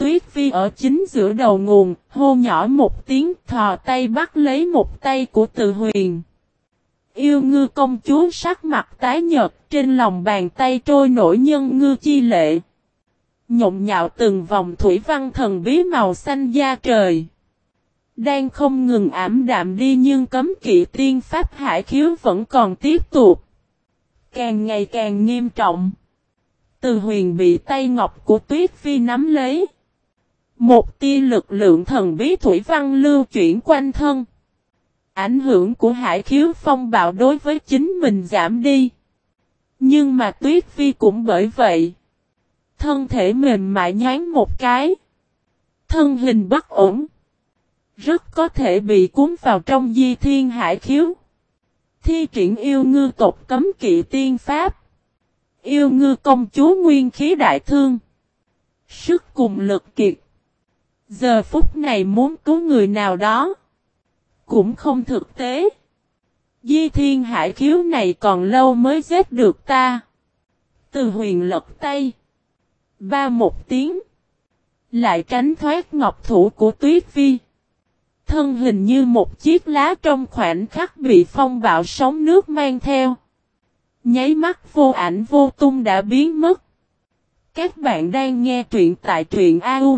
Tuyết Vi ở chính giữa đầu nguồn, hô nhỏ một tiếng, thò tay bắt lấy một tay của Từ Huyền. Yêu ngư công chúa sắc mặt tái nhợt, trên lòng bàn tay trôi nổi nhân ngư chi lệ. Nhộn nhạo từng vòng thủy văn thần bí màu xanh da trời. Đang không ngừng ảm đạm đi nhưng cấm kỵ tiên pháp hải khiếu vẫn còn tiếp tục. Càng ngày càng nghiêm trọng. Từ Huyền bị tay ngọc của Tuyết Phi nắm lấy. Một tia lực lượng thần bí thủy văn lưu chuyển quanh thân. Ảnh hưởng của hải khiếu phong bạo đối với chính mình giảm đi. Nhưng mà Tuyết Phi cũng bởi vậy. Thân thể mềm mại nhoáng một cái. Thân hình bất ổn. Rất có thể bị cuốn vào trong di thiên hải khiếu. Thi triển yêu ngư tộc cấm kỵ tiên pháp. Yêu ngư công chúa nguyên khí đại thương. Sức cùng lực kiệt. Giờ phút này muốn cứu người nào đó. Cũng không thực tế. Di thiên hải khiếu này còn lâu mới giết được ta. Từ Huyền lật tay. Ba một tiếng. Lại tránh thoát ngọc thủ của Tuyết Vi. Thân hình như một chiếc lá trong khoảnh khắc bị phong bạo sóng nước mang theo. Nháy mắt vô ảnh vô tung đã biến mất. Các bạn đang nghe truyện tại truyện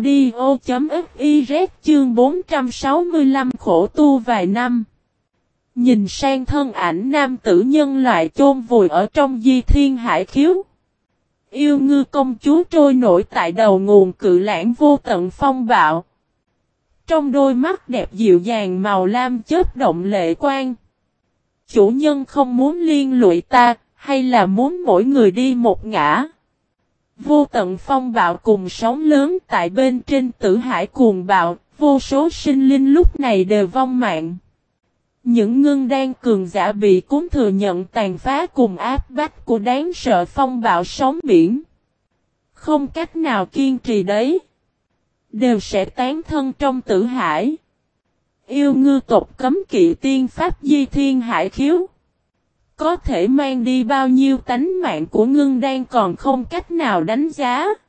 audio.fiz chương bốn trăm sáu mươi lăm khổ tu vài năm. Nhìn sang thân ảnh nam tử nhân loại chôn vùi ở trong di thiên hải khiếu. Yêu ngư công chúa trôi nổi tại đầu nguồn cự lãng vô tận phong bạo. Trong đôi mắt đẹp dịu dàng màu lam chớp động lệ quang. Chủ nhân không muốn liên lụy ta, hay là muốn mỗi người đi một ngã. Vô tận phong bạo cùng sóng lớn tại bên trên tử hải cuồng bạo, vô số sinh linh lúc này đều vong mạng. Những ngưng đan cường giả bị cuốn thừa nhận tàn phá cùng áp bách của đáng sợ phong bạo sóng biển. Không cách nào kiên trì đấy. Đều sẽ tán thân trong tử hải. Yêu ngư tộc cấm kỵ tiên pháp di thiên hải khiếu. Có thể mang đi bao nhiêu tánh mạng của ngưng đan còn không cách nào đánh giá.